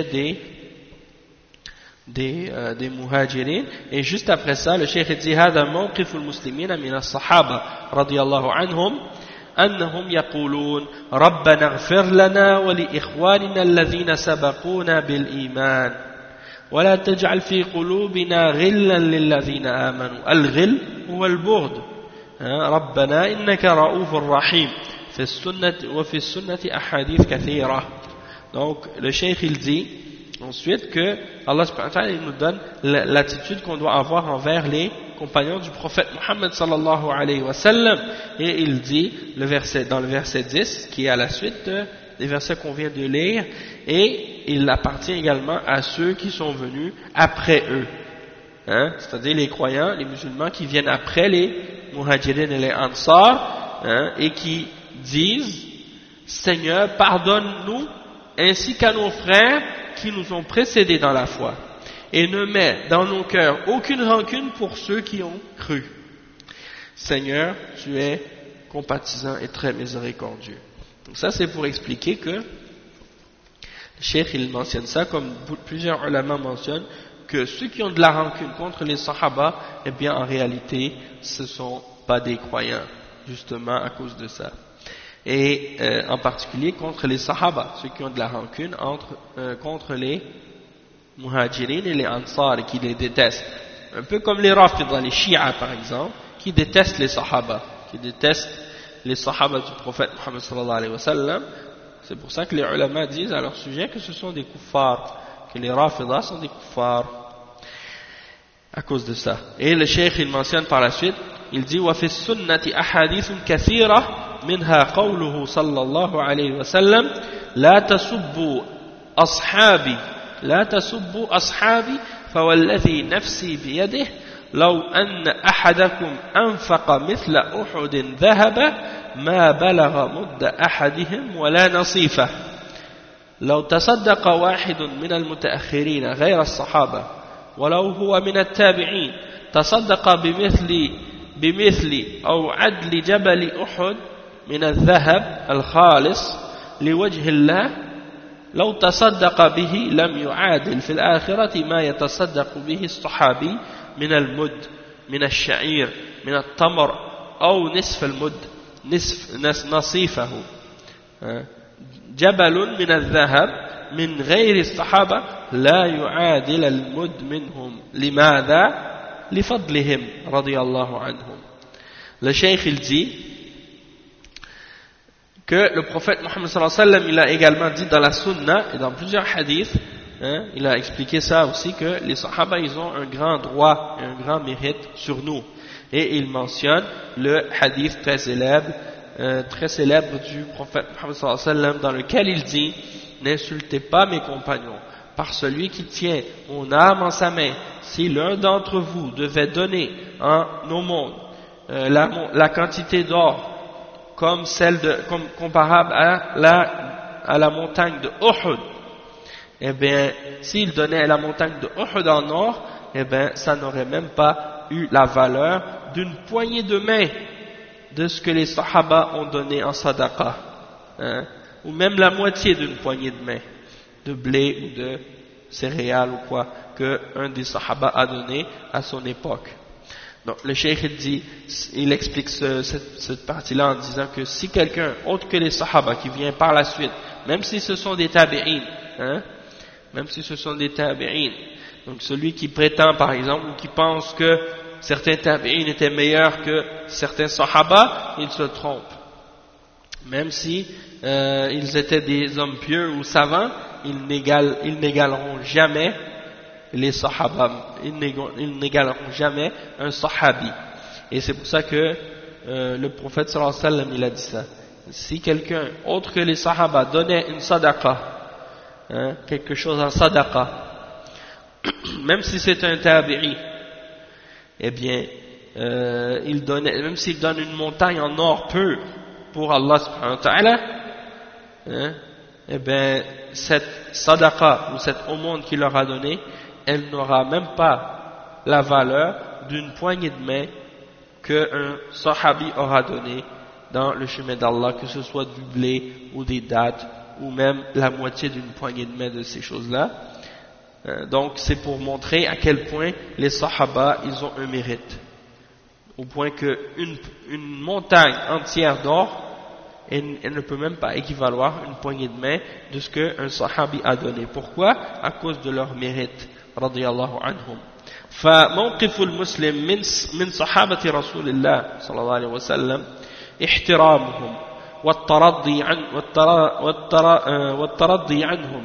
des muhajirin. Et juste après ça, le cheikh dit هذا موقف المسلمين من الصحابة رضي الله عنهم أنهم يقولون ربنا اغفر لنا ولإخواننا الذين سبقونا بالإيمان ولا تجعل في قلوبنا غلا للذين آمنوا. الغل هو البغض. ربنا إنك رؤوف رحيم. في السنة وفي السنة أحاديث كثيرة. Donc le cheikh il dit ensuite que Allah subhanahu wa ta'ala nous donne l'attitude qu'on doit avoir envers les compagnons du prophète Muhammad sallallahu alayhi wa sallam, et il dit dans le verset 10 qui est à la suite des versets qu'on vient de lire, et il appartient également à ceux qui sont venus après eux, c'est-à-dire les croyants, les musulmans qui viennent après les muhajirin et les ansar, et qui disent Seigneur, pardonne-nous ainsi qu'à nos frères qui nous ont précédés dans la foi, et ne mets dans nos cœurs aucune rancune pour ceux qui ont cru. Seigneur, tu es compatissant et très miséricordieux. Donc ça, c'est pour expliquer que le cheikh il mentionne ça, comme plusieurs ulama mentionnent, que ceux qui ont de la rancune contre les sahaba, eh bien en réalité ce ne sont pas des croyants, justement à cause de ça. Et en particulier contre les sahaba, ceux qui ont de la rancune contre les muhajirin et les ansar, qui les détestent. Un peu comme les rafidah, les shi'a par exemple, qui détestent les sahaba, qui détestent les sahaba du prophète Muhammad sallallahu alayhi wa sallam. C'est pour ça que les ulama disent à leur sujet que ce sont des kuffars, que les rafidah sont des kuffars à cause de ça. Et le cheikh il mentionne par la suite, il dit وفي السنة أحاديث كثيرة منها قوله صلى الله عليه وسلم لا تسبوا أصحابي فوالذي نفسي بيده لو أن أحدكم أنفق مثل أحد ذهب ما بلغ مد أحدهم ولا نصيفه لو تصدق واحد من المتأخرين غير الصحابة ولو هو من التابعين تصدق بمثل أو عدل جبل أحد من الذهب الخالص لوجه الله لو تصدق به لم يعادل في الآخرة ما يتصدق به الصحابي من المد من الشعير من التمر أو نصف المد نصيفه جبل من الذهب من غير الصحابة لا يعادل المد منهم لماذا لفضلهم رضي الله عنهم. Le cheikh il dit que le prophète Muhammad sallallahu alayhi wa sallam il a également dit dans la sunna et dans plusieurs hadiths, il a expliqué ça aussi, que les sahaba ils ont un grand droit et un grand mérite sur nous, et il mentionne le hadith très célèbre du prophète Muhammad sallallahu alayhi wa sallam dans lequel il dit n'insultez pas mes compagnons, par celui qui tient mon âme en sa main, si l'un d'entre vous devait donner en aumône la quantité d'or comme comparable à la montagne de Uhud, eh bien, s'il donnait la montagne de Uhud en or, eh bien, ça n'aurait même pas eu la valeur d'une poignée de main de ce que les sahaba ont donné en sadaqa, ou même la moitié d'une poignée de main de blé ou de céréales ou quoi que un des sahaba a donné à son époque. Donc le cheikh il explique cette partie-là en disant que si quelqu'un autre que les sahaba qui vient par la suite, même si ce sont des tabi'in, donc celui qui prétend par exemple ou qui pense que certains tabi'in étaient meilleurs que certains sahaba, il se trompe. Même si ils étaient des hommes pieux ou savants, ils n'égaleront jamais les sahaba, ils n'égaleront jamais un sahabi. Et c'est pour ça que le prophète sallallahu alayhi wa sallam il a dit ça. Si quelqu'un autre que les sahaba donnait une sadaqa, quelque chose en sadaqa, même si c'est un tabi'i, eh bien même s'il donne une montagne en or pur pour Allah subhanahu wa ta'ala, hein, eh bien cette sadaqa ou cette aumône qu'il leur a donnée, elle n'aura même pas la valeur d'une poignée de main qu'un sahabi aura donné dans le chemin d'Allah, que ce soit du blé ou des dattes ou même la moitié d'une poignée de main de ces choses-là. Donc c'est pour montrer à quel point les sahaba ils ont un mérite, au point qu'une montagne entière d'or elle ne peut même pas équivaloir une poignée de main de ce qu'un sahabi a donné. Pourquoi? À cause de leur mérite radiyallahu anhum. فموقف المسلم من صحابة رسول الله صلى الله عليه وسلم احترامهم والترضي عنهم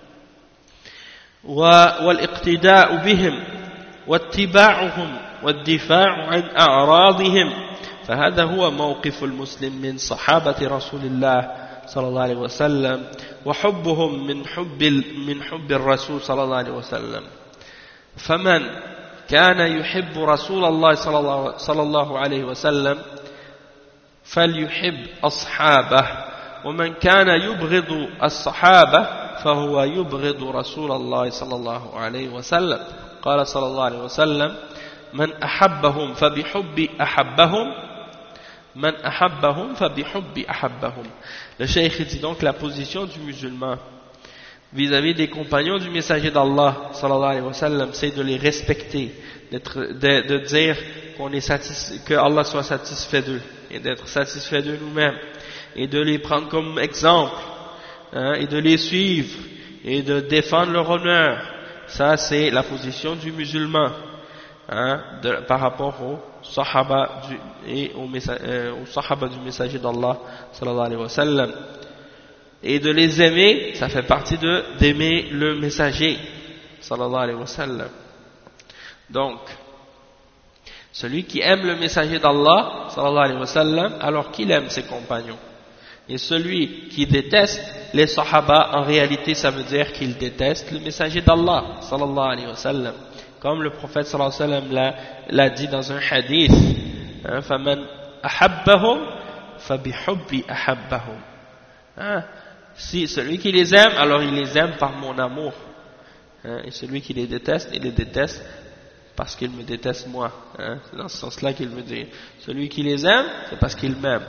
والاقتداء بهم واتباعهم والدفاع عن أعراضهم، فهذا هو موقف المسلم من صحابة رسول الله صلى الله عليه وسلم وحبهم من حب الرسول صلى الله عليه وسلم. فمن كان يحب رسول الله صلى الله عليه وسلم فليحب أصحابه، ومن كان يبغض الصحابة فهو يبغض رسول الله صلى الله عليه وسلم. قال صلى الله عليه وسلم: من أحبهم فبحب أحبهم من أحبهم فبحب أحبهم. Le cheikh dit donc la position du musulman vis-à-vis des compagnons du messager d'Allah sallallahu alayhi wa sallam, c'est de les respecter, de dire qu'on est que Allah soit satisfait d'eux et d'être satisfait de nous-mêmes et de les prendre comme exemple, hein, et de les suivre et de défendre leur honneur. Ça c'est la position du musulman, hein, par rapport aux sahaba aux sahaba du messager d'Allah sallallahu alayhi wa sallam. Et de les aimer, ça fait partie d'aimer le messager sallallahu alayhi wa sallam. Donc celui qui aime le messager d'Allah sallallahu alayhi wa sallam, alors qu'il aime ses compagnons. Et celui qui déteste les sahaba, en réalité ça veut dire qu'il déteste le messager d'Allah sallallahu alayhi wa sallam, comme le prophète sallallahu alayhi wa sallam l'a dit dans un hadith, hein, فَمَنْ أَحَبَّهُمْ فَبِحُبِّ أَحَبَّهُمْ, hein, si celui qui les aime, alors il les aime par mon amour, hein, et celui qui les déteste, il les déteste parce qu'il me déteste moi, hein, c'est dans ce sens-là qu'il veut dire. Celui qui les aime, c'est parce qu'il m'aime,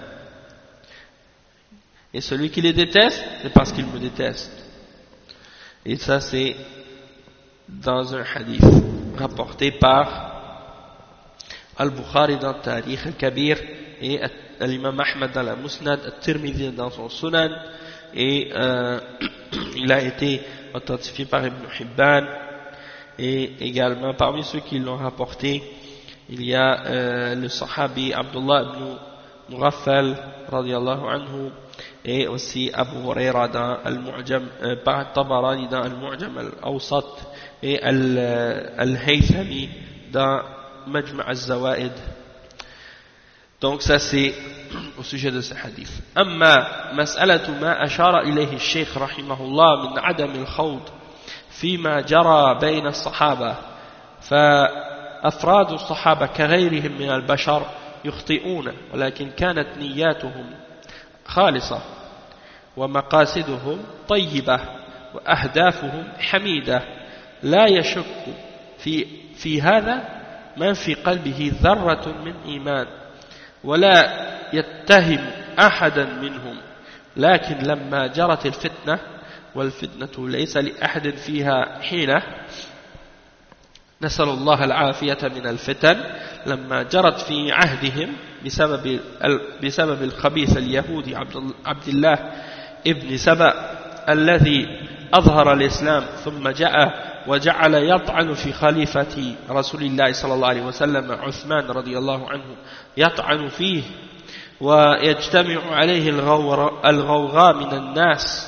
et celui qui les déteste, c'est parce qu'il me déteste. Et ça c'est dans un hadith rapporté par Al-Bukhari dans Tarikh Al-Kabir et l'imam Ahmad dans la Musnad, At-Tirmidhi dans son Sunan, et il a été authentifié par Ibn Hibban. Et également parmi ceux qui l'ont rapporté, il y a le sahabi Abdullah ibn Mughaffal radiyallahu anhu, et aussi Abu Huraira dans Al-Mu'jam, par Tabarani dans Al-Mu'jam Al-Awsat, et Al-Haythami dans Majma' Al-Zawaid. Donc ça c'est au sujet de ce hadith. أما مسألة ما أشار إليه الشيخ رحمه الله من عدم الخوض فيما جرى بين الصحابة، فأفراد الصحابة كغيرهم من البشر يخطئون، ولكن كانت نياتهم خالصة ومقاصدهم طيبة وأهدافهم حميدة، لا يشك في هذا من في قلبه ذرة من إيمان، ولا يتهم أحدا منهم. لكن لما جرت الفتنة، والفتنة ليس لأحد فيها حيلة، نسأل الله العافية من الفتن، لما جرت في عهدهم بسبب الخبيث اليهودي عبد الله ابن سبأ الذي أظهر الإسلام ثم جاء وجعل يطعن في خليفة رسول الله صلى الله عليه وسلم عثمان رضي الله عنه، يطعن فيه ويجتمع عليه الغوغاء من الناس،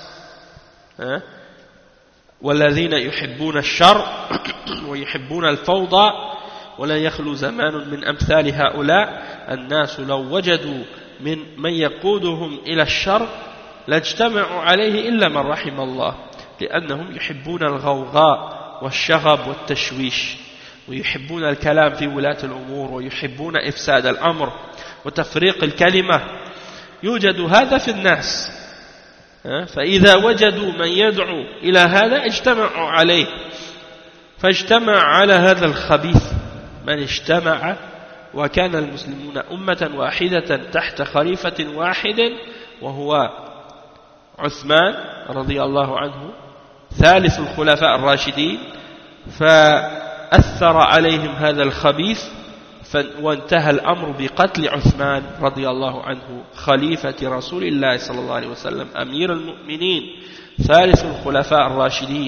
والذين يحبون الشر ويحبون الفوضى، ولا يخلو زمان من أمثال هؤلاء. الناس لو وجدوا من يقودهم إلى الشر لاجتمعوا عليه إلا من رحم الله، لأنهم يحبون الغوغاء والشغب والتشويش. ويحبون الكلام في ولاة الأمور ويحبون إفساد الأمر وتفريق الكلمة يوجد هذا في الناس فإذا وجدوا من يدعو إلى هذا اجتمعوا عليه فاجتمع على هذا الخبيث من اجتمع وكان المسلمون أمة واحدة تحت خليفة واحد وهو عثمان رضي الله عنه ثالث الخلفاء الراشدين فأثر عليهم هذا الخبيث وانتهى الأمر بقتل عثمان رضي الله عنه خليفة رسول الله صلى الله عليه وسلم أمير المؤمنين ثالث الخلفاء الراشدين.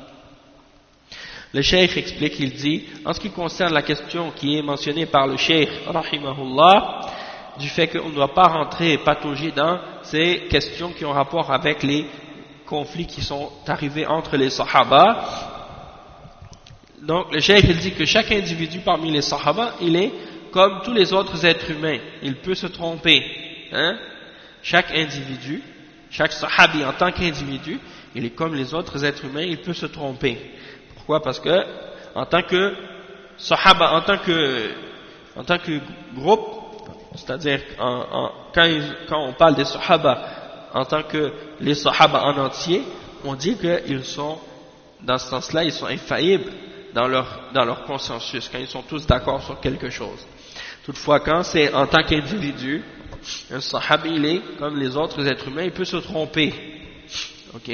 Le cheikh explique, il dit, en ce qui concerne la question qui est mentionnée par le cheikh, rahimahullah, du fait qu'on ne doit pas rentrer et patauger dans ces questions qui ont rapport avec les conflits qui sont arrivés entre les sahaba. Donc le cheikh il dit que chaque individu parmi les sahaba, il est comme tous les autres êtres humains, il peut se tromper. Chaque individu, chaque sahabi en tant qu'individu, il est comme les autres êtres humains, il peut se tromper. Pourquoi? Parce que en tant que sahaba, en tant que groupe, c'est-à-dire quand on parle des sahaba en tant que les sahaba en entier, on dit qu'ils sont, dans ce sens-là, ils sont infaillibles dans leur consensus, quand ils sont tous d'accord sur quelque chose. Toutefois, quand c'est en tant qu'individu, un sahabi, il est comme les autres êtres humains, il peut se tromper. Ok?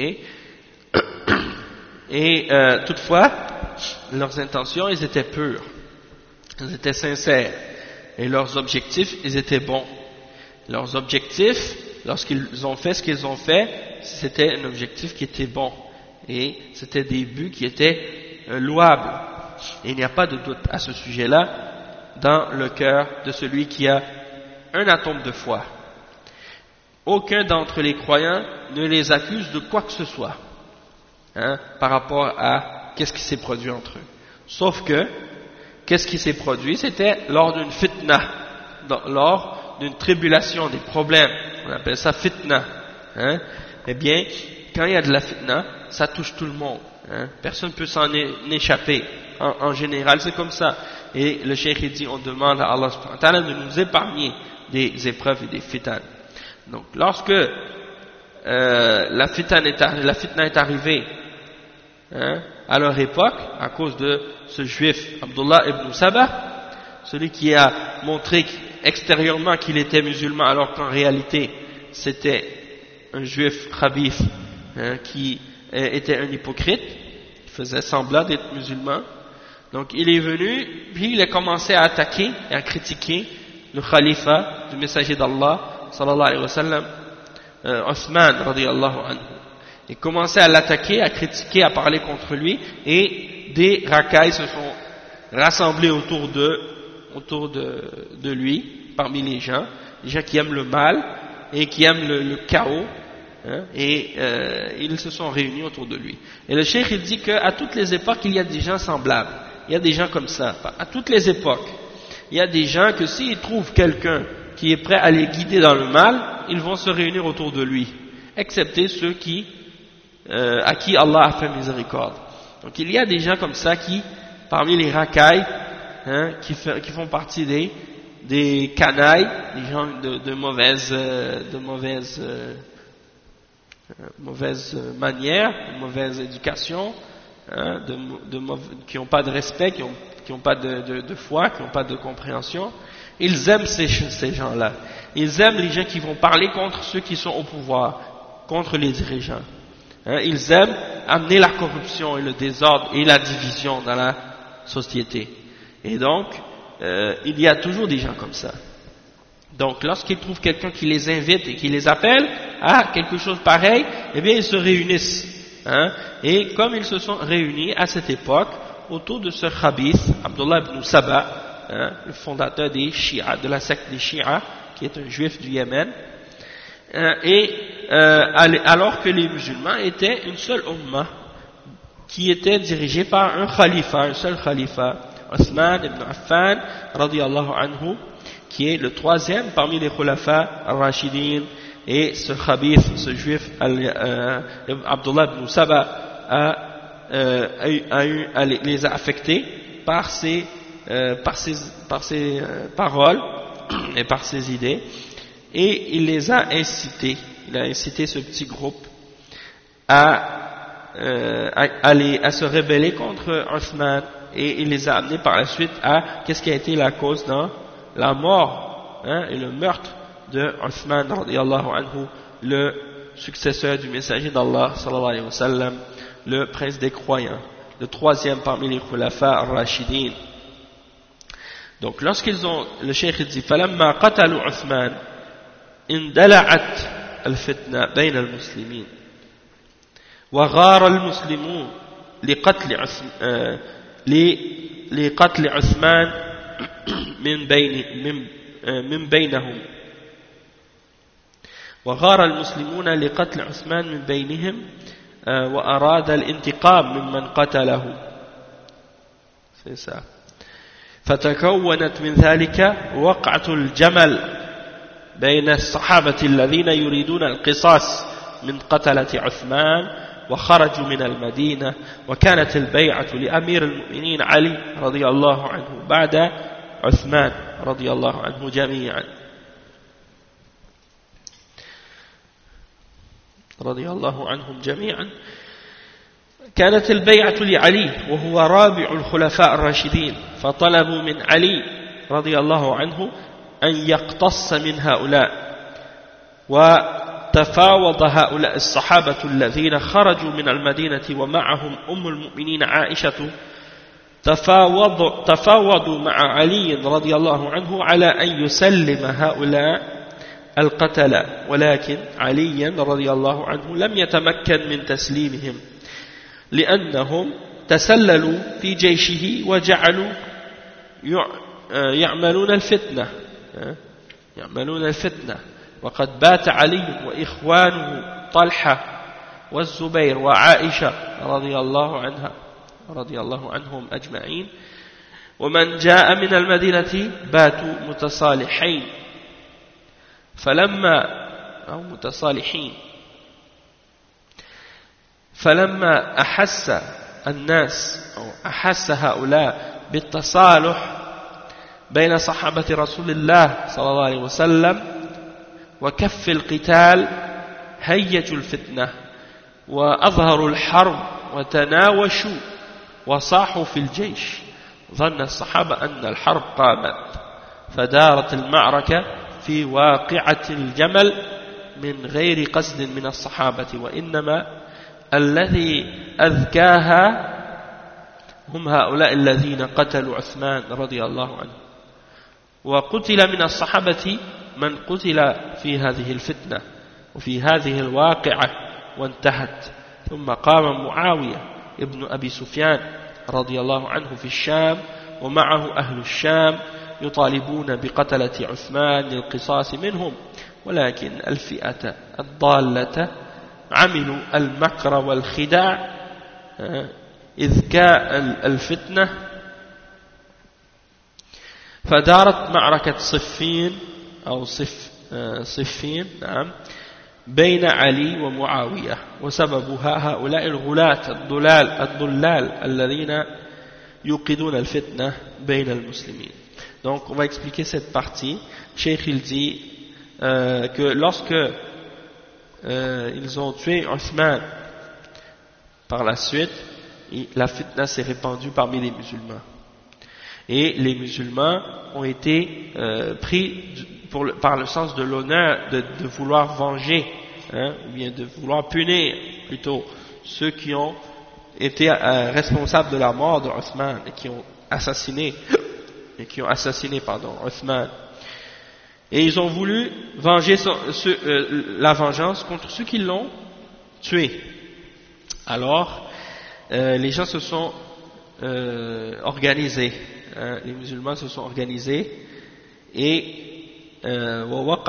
Et toutefois, leurs intentions, ils étaient pures, ils étaient sincères, et leurs objectifs, ils étaient bons. Leurs objectifs, lorsqu'ils ont fait ce qu'ils ont fait, c'était un objectif qui était bon, et c'était des buts qui étaient louables. Et il n'y a pas de doute à ce sujet-là dans le cœur de celui qui a un atome de foi. Aucun d'entre les croyants ne les accuse de quoi que ce soit. Par rapport à qu'est-ce qui s'est produit entre eux. Sauf que, qu'est-ce qui s'est produit? C'était lors d'une fitna, lors d'une tribulation, des problèmes. On appelle ça fitna. Eh bien, quand il y a de la fitna, ça touche tout le monde. Personne ne peut s'en échapper. En général, c'est comme ça. Et le cheikh dit, on demande à Allah subhanahu wa ta'ala de nous épargner des épreuves et des fitans. Donc, lorsque la fitna est arrivée, à leur époque, à cause de ce juif Abdullah ibn Saba, celui qui a montré extérieurement qu'il était musulman alors qu'en réalité c'était un juif khabith qui était un hypocrite, qui faisait semblant d'être musulman. Donc il est venu, puis il a commencé à attaquer et à critiquer le khalifa du messager d'Allah sallallahu alayhi wa sallam, Othman radiyallahu anhu. Et commençait à l'attaquer, à critiquer, à parler contre lui, et des racailles se sont rassemblés autour de lui, parmi les gens qui aiment le mal et qui aiment le chaos, et ils se sont réunis autour de lui. Et le cheikh il dit qu'à toutes les époques il y a des gens semblables, il y a des gens comme ça, à toutes les époques, il y a des gens que s'ils trouvent quelqu'un qui est prêt à les guider dans le mal, ils vont se réunir autour de lui, excepté ceux à qui Allah a fait miséricorde. Donc il y a des gens comme ça qui, parmi les racailles, qui font partie des canailles, des gens de mauvaise manière, de mauvaise éducation, qui n'ont pas de respect, qui n'ont pas de foi, qui n'ont pas de compréhension. Ils aiment ces gens-là. Ils aiment les gens qui vont parler contre ceux qui sont au pouvoir, contre les dirigeants. Ils aiment amener la corruption et le désordre et la division dans la société. Et donc, il y a toujours des gens comme ça. Donc, lorsqu'ils trouvent quelqu'un qui les invite et qui les appelle à quelque chose pareil, eh bien, ils se réunissent. Et comme ils se sont réunis à cette époque, autour de ce khabith, Abdullah ibn Saba, le fondateur des Shia, de la secte des Shia, qui est un juif du Yémen, alors que les musulmans étaient une seule umma qui était dirigée par un khalifa, un seul khalifa, Othman ibn Affan radiyallahu anhu, qui est le troisième parmi les khulafa al-Rashidin. Et ce khabith, ce juif Abdullah ibn Saba les a affectés par ses paroles et par ses idées, et il les a incités, il a incité ce petit groupe à se rebeller contre Othman, et il les a amenés par la suite à qu'est-ce qui a été la cause dans la mort et le meurtre de Othman radiyallahu anhu, le successeur du messager d'Allah sallallahu alayhi wa sallam, le prince des croyants, le troisième parmi les khulafa ar-rashidin. Donc lorsqu'ils ont, le cheikh dit فَلَمَّا قَتَلُوا عُثْمَانَ اندلعت الفتنة بين المسلمين وغار المسلمون لقتل عثمان من بينهم وغار المسلمون لقتل عثمان من بينهم وأراد الانتقام ممن قتله. فتكونت من ذلك وقعة الجمل بين الصحابة الذين يريدون القصاص من قتلة عثمان وخرجوا من المدينة، وكانت البيعة لأمير المؤمنين علي رضي الله عنه بعد عثمان رضي الله عنه جميعا رضي الله عنهم جميعا. كانت البيعة لعلي وهو رابع الخلفاء الراشدين، فطلبوا من علي رضي الله عنه أن يقتص من هؤلاء، وتفاوض هؤلاء الصحابة الذين خرجوا من المدينة ومعهم أم المؤمنين عائشة، تفاوضوا مع علي رضي الله عنه على أن يسلم هؤلاء القتلى، ولكن علي رضي الله عنه لم يتمكن من تسليمهم لأنهم تسللوا في جيشه وجعلوا يعملون الفتنة، وقد بات علي وإخوانه طلحة والزبير وعائشة رضي الله عنهم أجمعين، ومن جاء من المدينة باتوا متصالحين، فلما أحس الناس أو أحس هؤلاء بالتصالح بين صحابة رسول الله صلى الله عليه وسلم وكف القتال هيجوا الفتنة وأظهروا الحرب وتناوشوا وصاحوا في الجيش، ظن الصحابة أن الحرب قامت، فدارت المعركة في واقعة الجمل من غير قصد من الصحابة، وإنما الذي أذكاها هم هؤلاء الذين قتلوا عثمان رضي الله عنه. وقتل من الصحابة من قتل في هذه الفتنة وفي هذه الواقعة وانتهت. ثم قام معاوية ابن أبي سفيان رضي الله عنه في الشام ومعه أهل الشام يطالبون بقتلة عثمان للقصاص منهم، ولكن الفئة الضالة عملوا المكر والخداع إذكاء الفتنة، فدارت معركة صفين أو صفين بين علي ومعاوية، وسببها هؤلاء الغلاة الضلال الذين يوقدون الفتنة بين المسلمين. Donc on va expliquer cette partie. Cheikh il dit que lorsque ils ont tué Othman, par la suite la fitna s'est répandue parmi les musulmans, et les musulmans ont été pris par le sens de l'honneur de vouloir venger, ou bien de vouloir punir plutôt ceux qui ont été responsables de la mort de Othman et qui ont assassiné Othman. Et ils ont voulu venger la vengeance contre ceux qui l'ont tué. Alors les gens se sont organisés, les musulmans se sont organisés, et donc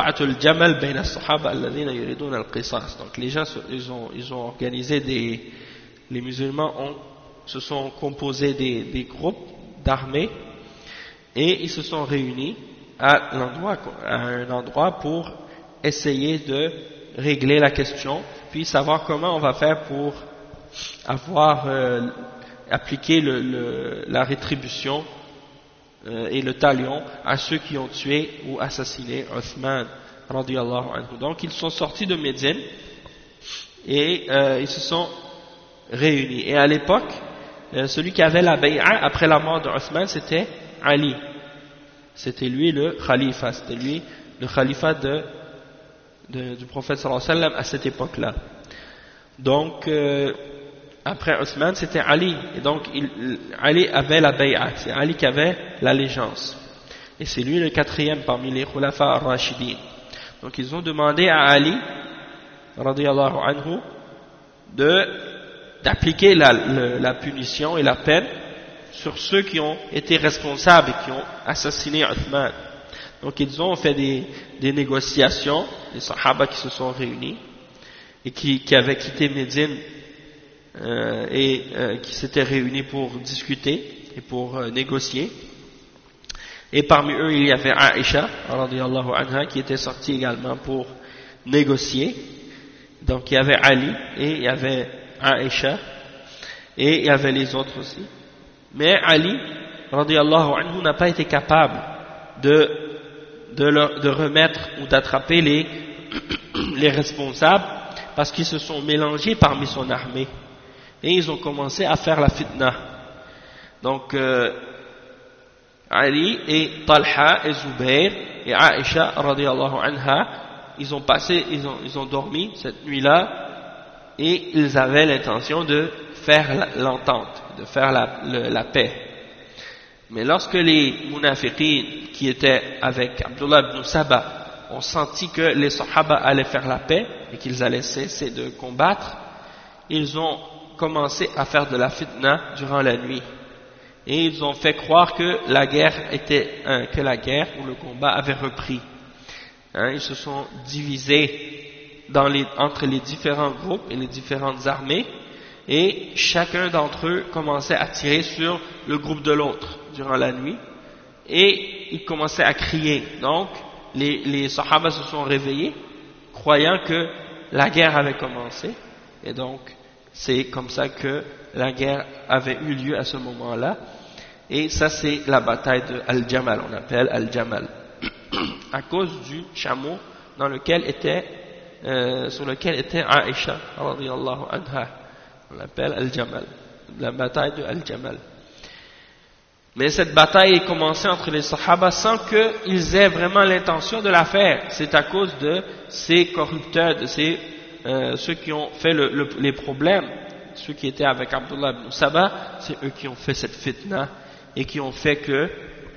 les gens ils ont organisé les musulmans se sont composés des groupes d'armées, et ils se sont réunis à un endroit pour essayer de régler la question, puis savoir comment on va faire pour avoir appliquer la rétribution et le talion à ceux qui ont tué ou assassiné Uthman radiyallahu anhu. Donc ils sont sortis de Médine et ils se sont réunis. Et à l'époque, celui qui avait la bay'a après la mort de Uthman, c'était Ali. C'était lui le khalifa, c'était lui le khalifa du prophète sallallahu alayhi wa sallam à cette époque-là. Donc après Uthman, c'était Ali, et donc Ali avait la bay'a, c'est Ali qui avait l'allégeance, et c'est lui le quatrième parmi les khulafa ar-rashidin. Donc ils ont demandé à Ali radiyallahu anhu d'appliquer la punition et la peine sur ceux qui ont été responsables et qui ont assassiné Uthman. Donc ils ont fait des négociations, les sahaba qui se sont réunis et qui avaient quitté Médine qui s'étaient réunis pour discuter et pour négocier. Et parmi eux il y avait Aïcha radiyallahu anha qui était sortie également pour négocier. Donc il y avait Ali et il y avait Aïcha et il y avait les autres aussi. Mais Ali radiyallahu anhu n'a pas été capable de remettre ou d'attraper les responsables parce qu'ils se sont mélangés parmi son armée et ils ont commencé à faire la fitna. Donc Ali et Talha et Zubair et Aïcha radiyallahu anha, ils ont dormi cette nuit-là et ils avaient l'intention de faire l'entente, de faire la paix. Mais lorsque les munafiqin qui étaient avec Abdullah ibn Saba ont senti que les sahaba allaient faire la paix et qu'ils allaient cesser de combattre, ils ont commencé à faire de la fitna durant la nuit. Et ils ont fait croire que la guerre ou le combat avait repris. Ils se sont divisés entre les différents groupes et les différentes armées, et chacun d'entre eux commençait à tirer sur le groupe de l'autre durant la nuit, et ils commençaient à crier. Donc les sahaba se sont réveillés croyant que la guerre avait commencé, et donc c'est comme ça que la guerre avait eu lieu à ce moment-là. Et ça c'est la bataille de Al-Jamal, on appelle Al-Jamal à cause du chameau sur lequel était Aïcha radiyallahu anha. On l'appelle Al-Jamal, la bataille de Al-Jamal. Mais cette bataille est commencée entre les sahaba sans qu'ils aient vraiment l'intention de la faire. C'est à cause de ces corrupteurs, de ceux qui ont fait les problèmes, ceux qui étaient avec Abdullah ibn Saba, c'est eux qui ont fait cette fitna et qui ont fait que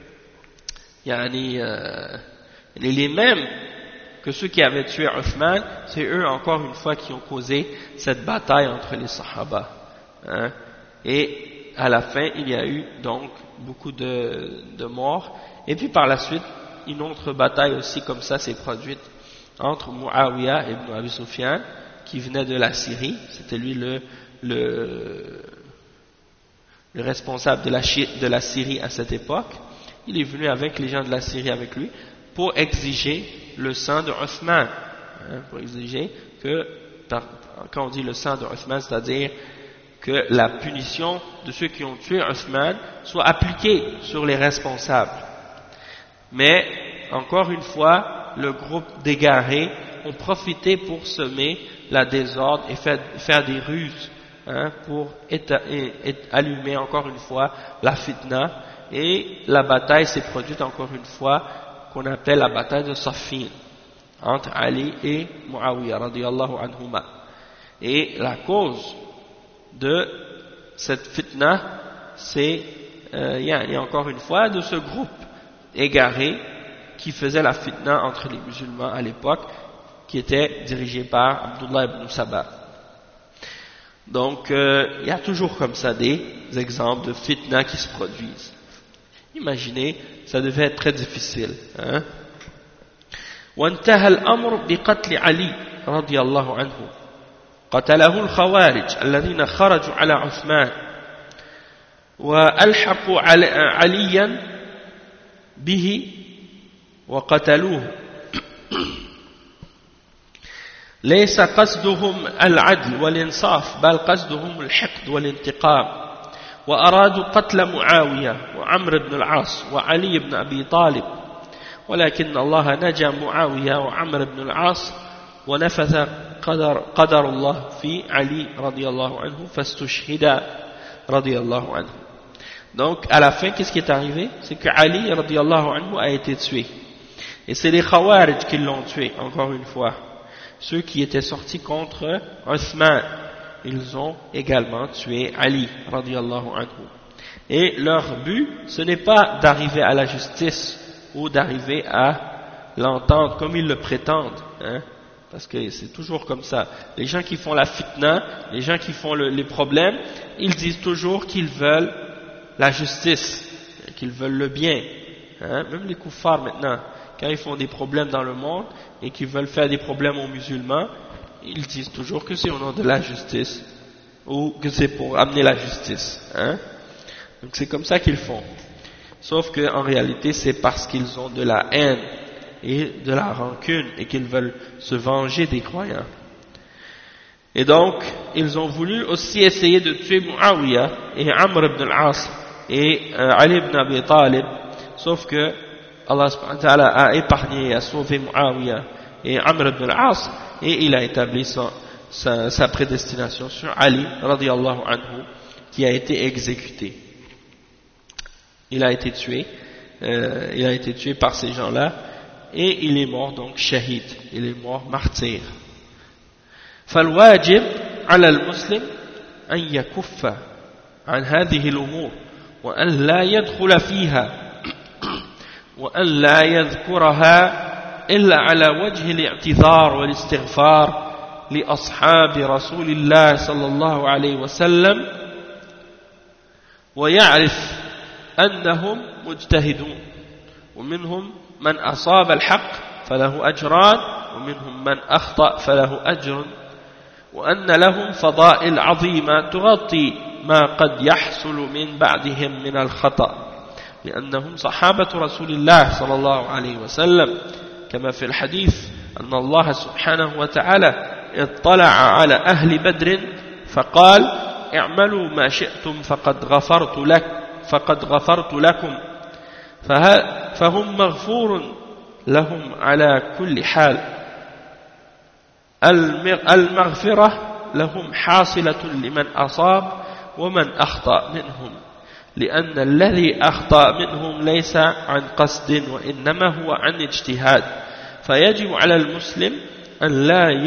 les mêmes que ceux qui avaient tué Uthman, c'est eux encore une fois qui ont causé cette bataille entre les sahaba. Et à la fin, il y a eu donc beaucoup de morts. Et puis par la suite, une autre bataille aussi comme ça s'est produite entre Muawiyah et Ibn Abi Sufyan, qui venait de la Syrie. C'était lui le responsable de la Syrie à cette époque. Il est venu avec les gens de la Syrie avec lui pour exiger le sang de Uthman, pour exiger que, quand on dit le sang de Uthman, c'est-à-dire que la punition de ceux qui ont tué Uthman soit appliquée sur les responsables. Mais, encore une fois, le groupe d'égarés ont profité pour semer la désordre et faire des ruses pour allumer encore une fois la fitna, et la bataille s'est produite encore une fois qu'on appelle la bataille de Saffin entre Ali et Muawiyah radiyallahu anhuma. Et la cause de cette fitna, c'est encore une fois de ce groupe égaré qui faisait la fitna entre les musulmans à l'époque, qui était dirigé par Abdullah ibn Saba. Donc il y a toujours comme ça des exemples de fitna qui se produisent. Imaginez, ça devait être très difficile. وانتهى الأمر بقتل علي رضي الله عنه. قتله الخوارج الذين خرجوا على عثمان وألحقوا عليا به وقتلوه. ليس قصدهم العدل والإنصاف بل قصدهم الحقد والانتقام وأرادوا قتل معاوية وعمرو بن العاص وعلي بن أبي طالب ولكن الله نجى معاوية وعمرو بن العاص ونفذ قدر الله في علي رضي الله عنه فاستشهد رضي الله عنه. Donc à la fin qu'est-ce qui est arrivé? C'est que Ali radiallahu anhu a été tué. Et c'est les Khawarij qui l'ont tué, encore une fois. Ceux qui étaient sortis contre Uthman, ils ont également tué Ali radiallahu anhu. Et leur but, ce n'est pas d'arriver à la justice ou d'arriver à l'entente comme ils le prétendent, hein, parce que c'est toujours comme ça. Les gens qui font la fitna, les gens qui font les problèmes, ils disent toujours qu'ils veulent la justice, qu'ils veulent le bien, hein. Même les kuffars maintenant, quand ils font des problèmes dans le monde et qu'ils veulent faire des problèmes aux musulmans, ils disent toujours que c'est au nom de la justice ou que c'est pour amener la justice, hein. Donc c'est comme ça qu'ils font. Sauf qu'en réalité c'est parce qu'ils ont de la haine et de la rancune et qu'ils veulent se venger des croyants. Et donc ils ont voulu aussi essayer de tuer Muawiyah et Amr ibn al-As et Ali ibn Abi Talib, sauf que Allah subhanahu wa ta'ala a épargné et a sauvé Muawiyah et Amr ibn al-As et il a établi sa prédestination sur Ali radiyallahu anhu qui a été exécuté. Il a été tué par ces gens-là et il est mort donc shahid, il est mort martyr. فالواجب على المسلم أن يكف عن هذه الأمور وأن لا يدخل فيها وأن لا يذكرها إلا على وجه الاعتذار والاستغفار لأصحاب رسول الله صلى الله عليه وسلم ويعرف أنهم مجتهدون ومنهم من أصاب الحق فله أجران ومنهم من أخطأ فله أجر وأن لهم فضائل عظيمة تغطي ما قد يحصل من بعدهم من الخطأ لأنهم صحابة رسول الله صلى الله عليه وسلم كما في الحديث أن الله سبحانه وتعالى اطلع على أهل بدر فقال اعملوا ما شئتم فقد غفرت لكم فهم مغفور لهم على كل حال المغفرة لهم حاصلة لمن أصاب ومن أخطأ منهم لأن الذي أخطأ منهم ليس عن قصد وإنما هو عن اجتهاد فيجب على المسلم أن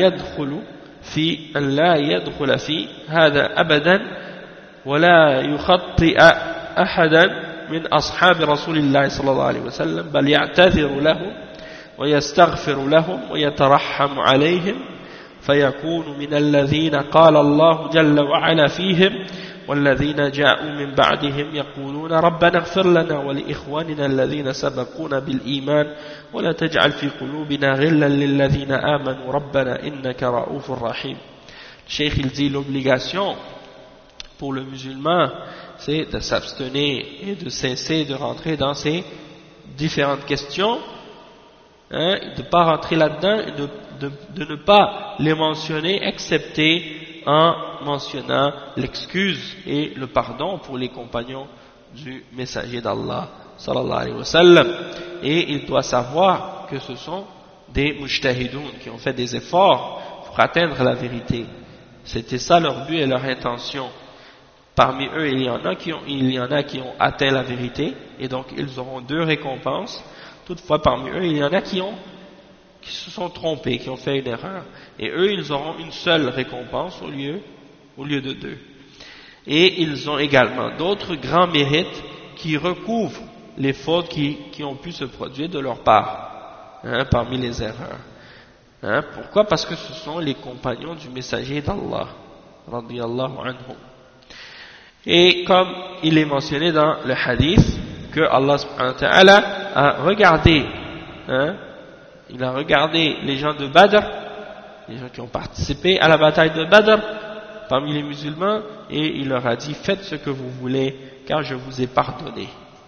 لا يدخل في هذا أبدا ولا يخطئ أحدا من أصحاب رسول الله صلى الله عليه وسلم بل يعتذر لهم ويستغفر لهم ويترحم عليهم فيكون من الذين قال الله جل وعلا فيهم والذين جاءوا من بعدهم يقولون ربنا اغفر لنا ولإخواننا الذين سبقونا بالإيمان ولا تجعل في قلوبنا غلا للذين آمنوا ربنا إنك رؤوف رحيم. Cheikh il dit l'obligation pour le musulman c'est de s'abstenir et de cesser de rentrer dans ces différentes questions, hein, de ne pas rentrer là-dedans et de ne pas les mentionner excepté en mentionnant l'excuse et le pardon pour les compagnons du messager d'Allah sallallahu alayhi wa sallam. Et il doit savoir que ce sont des mujtahidoun qui ont fait des efforts pour atteindre la vérité. C'était ça leur but et leur intention. Parmi eux, il y en a qui ont atteint la vérité et donc ils auront 2 récompenses. Toutefois, parmi eux, il y en a qui se sont trompés, qui ont fait une erreur. Et eux, ils auront une seule récompense au lieu de 2. Et ils ont également d'autres grands mérites qui recouvrent les fautes qui ont pu se produire de leur part, hein, parmi les erreurs. Hein, pourquoi? Parce que ce sont les compagnons du messager d'Allah, radiyallahu anhum. Et comme il est mentionné dans le hadith, que Allah subhanahu wa ta'ala a regardé, hein, il a regardé les gens de Badr, les gens qui ont participé à la bataille de Badr, parmi les musulmans, et il leur a dit, faites ce que vous voulez, car je vous ai pardonné.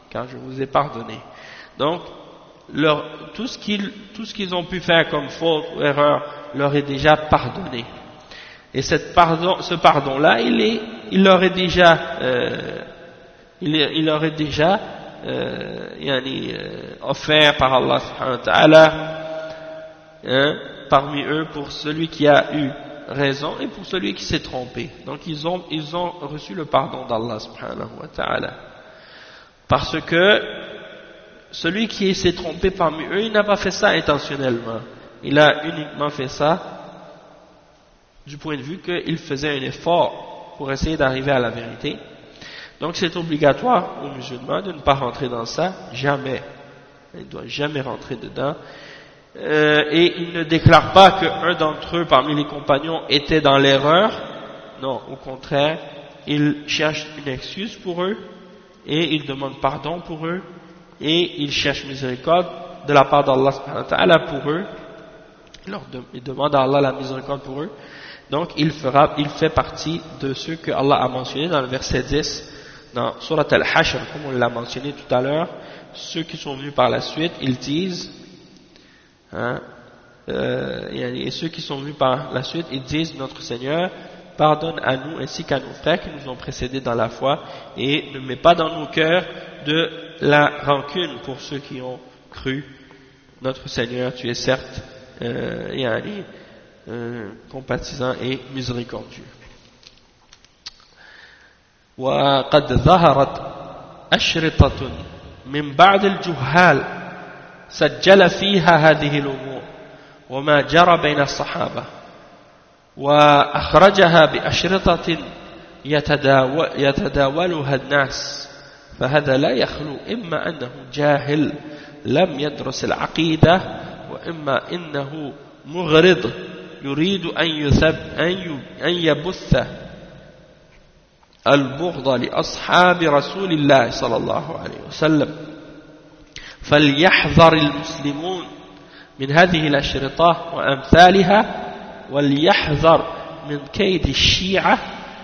Donc, tout ce qu'ils ont pu faire comme faute ou erreur leur est déjà pardonné. Et ce pardon-là, il leur est déjà il aurait déjà offert par Allah subhanahu wa ta'ala parmi eux pour celui qui a eu raison et pour celui qui s'est trompé. Donc ils ont reçu le pardon d'Allah subhanahu wa ta'ala. Parce que celui qui s'est trompé parmi eux, il n'a pas fait ça intentionnellement. Il a uniquement fait ça du point de vue qu'il faisait un effort pour essayer d'arriver à la vérité. Donc c'est obligatoire aux musulmans de ne pas rentrer dans ça, jamais. Il ne doit jamais rentrer dedans. Et il ne déclare pas qu'un d'entre eux parmi les compagnons était dans l'erreur. Non, au contraire, il cherche une excuse pour eux et il demande pardon pour eux et il cherche miséricorde de la part d'Allah subhanahu wa ta'ala pour eux. Il demande à Allah la miséricorde pour eux. Donc il fait partie de ceux que Allah a mentionnés dans le verset 10 dans Surat Al-Hashr, comme on l'a mentionné tout à l'heure. Ceux qui sont venus par la suite, ils disent et ceux qui sont venus par la suite, ils disent: notre Seigneur, pardonne à nous ainsi qu'à nos frères qui nous ont précédés dans la foi et ne mets pas dans nos cœurs de la rancune pour ceux qui ont cru. Notre Seigneur, tu es certes compatissant et miséricordieux. وقد ظهرت أشرطة من بعض الجهال سجل فيها هذه الأمور وما جرى بين الصحابة وأخرجها بأشرطة يتداولها الناس، فهذا لا يخلو إما أنه جاهل لم يدرس العقيدة وإما إنه مغرض يريد أن يبث البغض لأصحاب رسول الله صلى الله عليه وسلم. فليحذر المسلمون من هذه الأشرطة وأمثالها، وليحذر من كيد الشيعة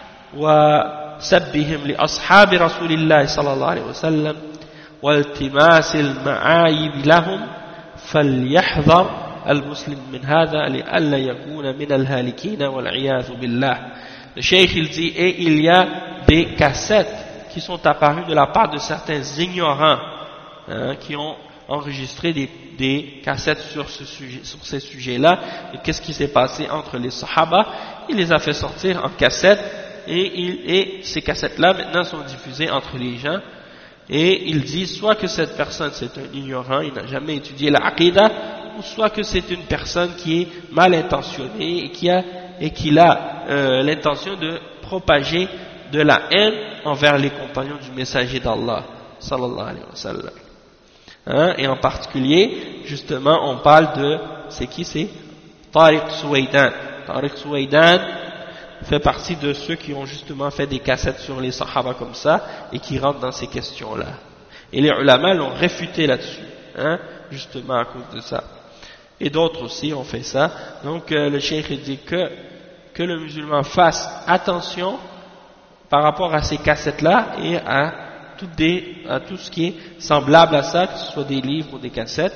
وسبهم لأصحاب رسول الله صلى الله عليه وسلم والتماس المعايب لهم. فليحذر المسلم من هذا لئلا يكون من الهالكين والعياذ بالله. Le cheikh il dit, et il y a des cassettes qui sont apparues de la part de certains ignorants qui ont enregistré des cassettes sur ces sujets-là. Et qu'est-ce qui s'est passé entre les Sahaba? Il les a fait sortir en cassettes et ces cassettes-là maintenant sont diffusées entre les gens. Et il dit soit que cette personne c'est un ignorant, il n'a jamais étudié la Aqidah, ou soit que c'est une personne qui est mal intentionnée et qui a l'intention de propager de la haine envers les compagnons du messager d'Allah sallallahu alayhi wa sallam. Et en particulier, justement, on parle de, c'est qui c'est? Tariq Suwaydan. Tariq Suwaydan fait partie de ceux qui ont justement fait des cassettes sur les Sahaba comme ça et qui rentrent dans ces questions-là. Et les ulama l'ont réfuté là-dessus, justement à cause de ça. Et d'autres aussi ont fait ça. Donc le cheikh dit que le musulman fasse attention par rapport à ces cassettes-là et à tout ce qui est semblable à ça, que ce soit des livres ou des cassettes,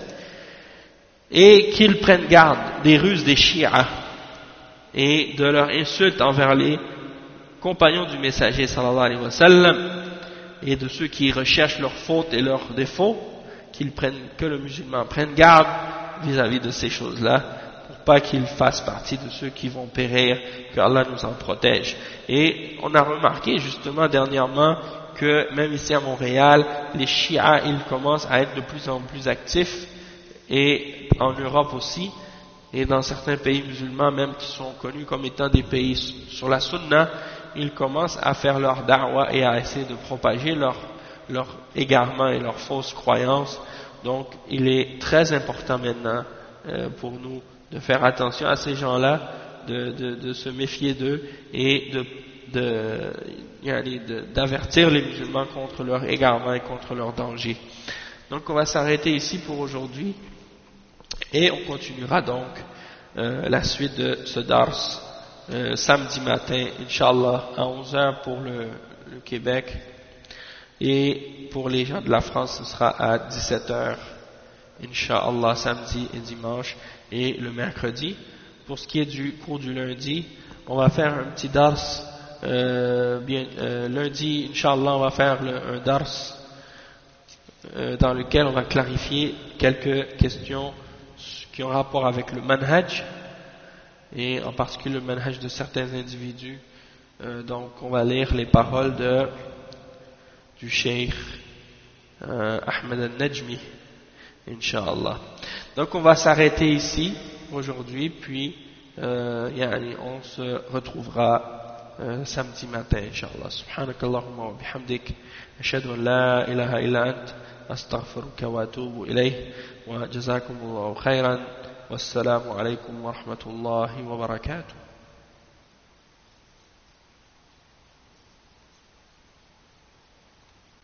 et qu'il prenne garde des ruses des chiites et de leur insulte envers les compagnons du messager sallallahu alayhi wa sallam et de ceux qui recherchent leurs fautes et leurs défauts, que le musulman prenne garde vis-à-vis de ces choses-là, pour pas qu'ils fassent partie de ceux qui vont périr, que Allah nous en protège. Et on a remarqué justement dernièrement que même ici à Montréal, les chiites, ils commencent à être de plus en plus actifs, et en Europe aussi, et dans certains pays musulmans même qui sont connus comme étant des pays sur la sunna, ils commencent à faire leur da'wah et à essayer de propager leur égarement et leurs fausses croyances. Donc il est très important maintenant pour nous de faire attention à ces gens-là, de se méfier d'eux et d'avertir les musulmans contre leur égarement et contre leur danger. Donc on va s'arrêter ici pour aujourd'hui et on continuera donc la suite de ce dars samedi matin, Inch'Allah, à 11h pour le Québec, et pour les gens de la France ce sera à 17h, Inch'Allah, samedi et dimanche, et le mercredi. Pour ce qui est du cours du lundi, on va faire un petit dars lundi, Inch'Allah, on va faire un dars dans lequel on va clarifier quelques questions qui ont rapport avec le manhaj, et en particulier le manhaj de certains individus. Donc on va lire les paroles du Cheikh Ahmed al-Najmi, Inch'Allah. Donc on va s'arrêter ici aujourd'hui, puis on se retrouvera samedi matin, Inch'Allah. Subhanakallahumma wa bihamdik, ashhadu an la ilaha illa ant, astaghfiruka wa atubu ilayh, wa jazakumullahu khairan, wassalamu alaykum wa rahmatullahi wa barakatuh.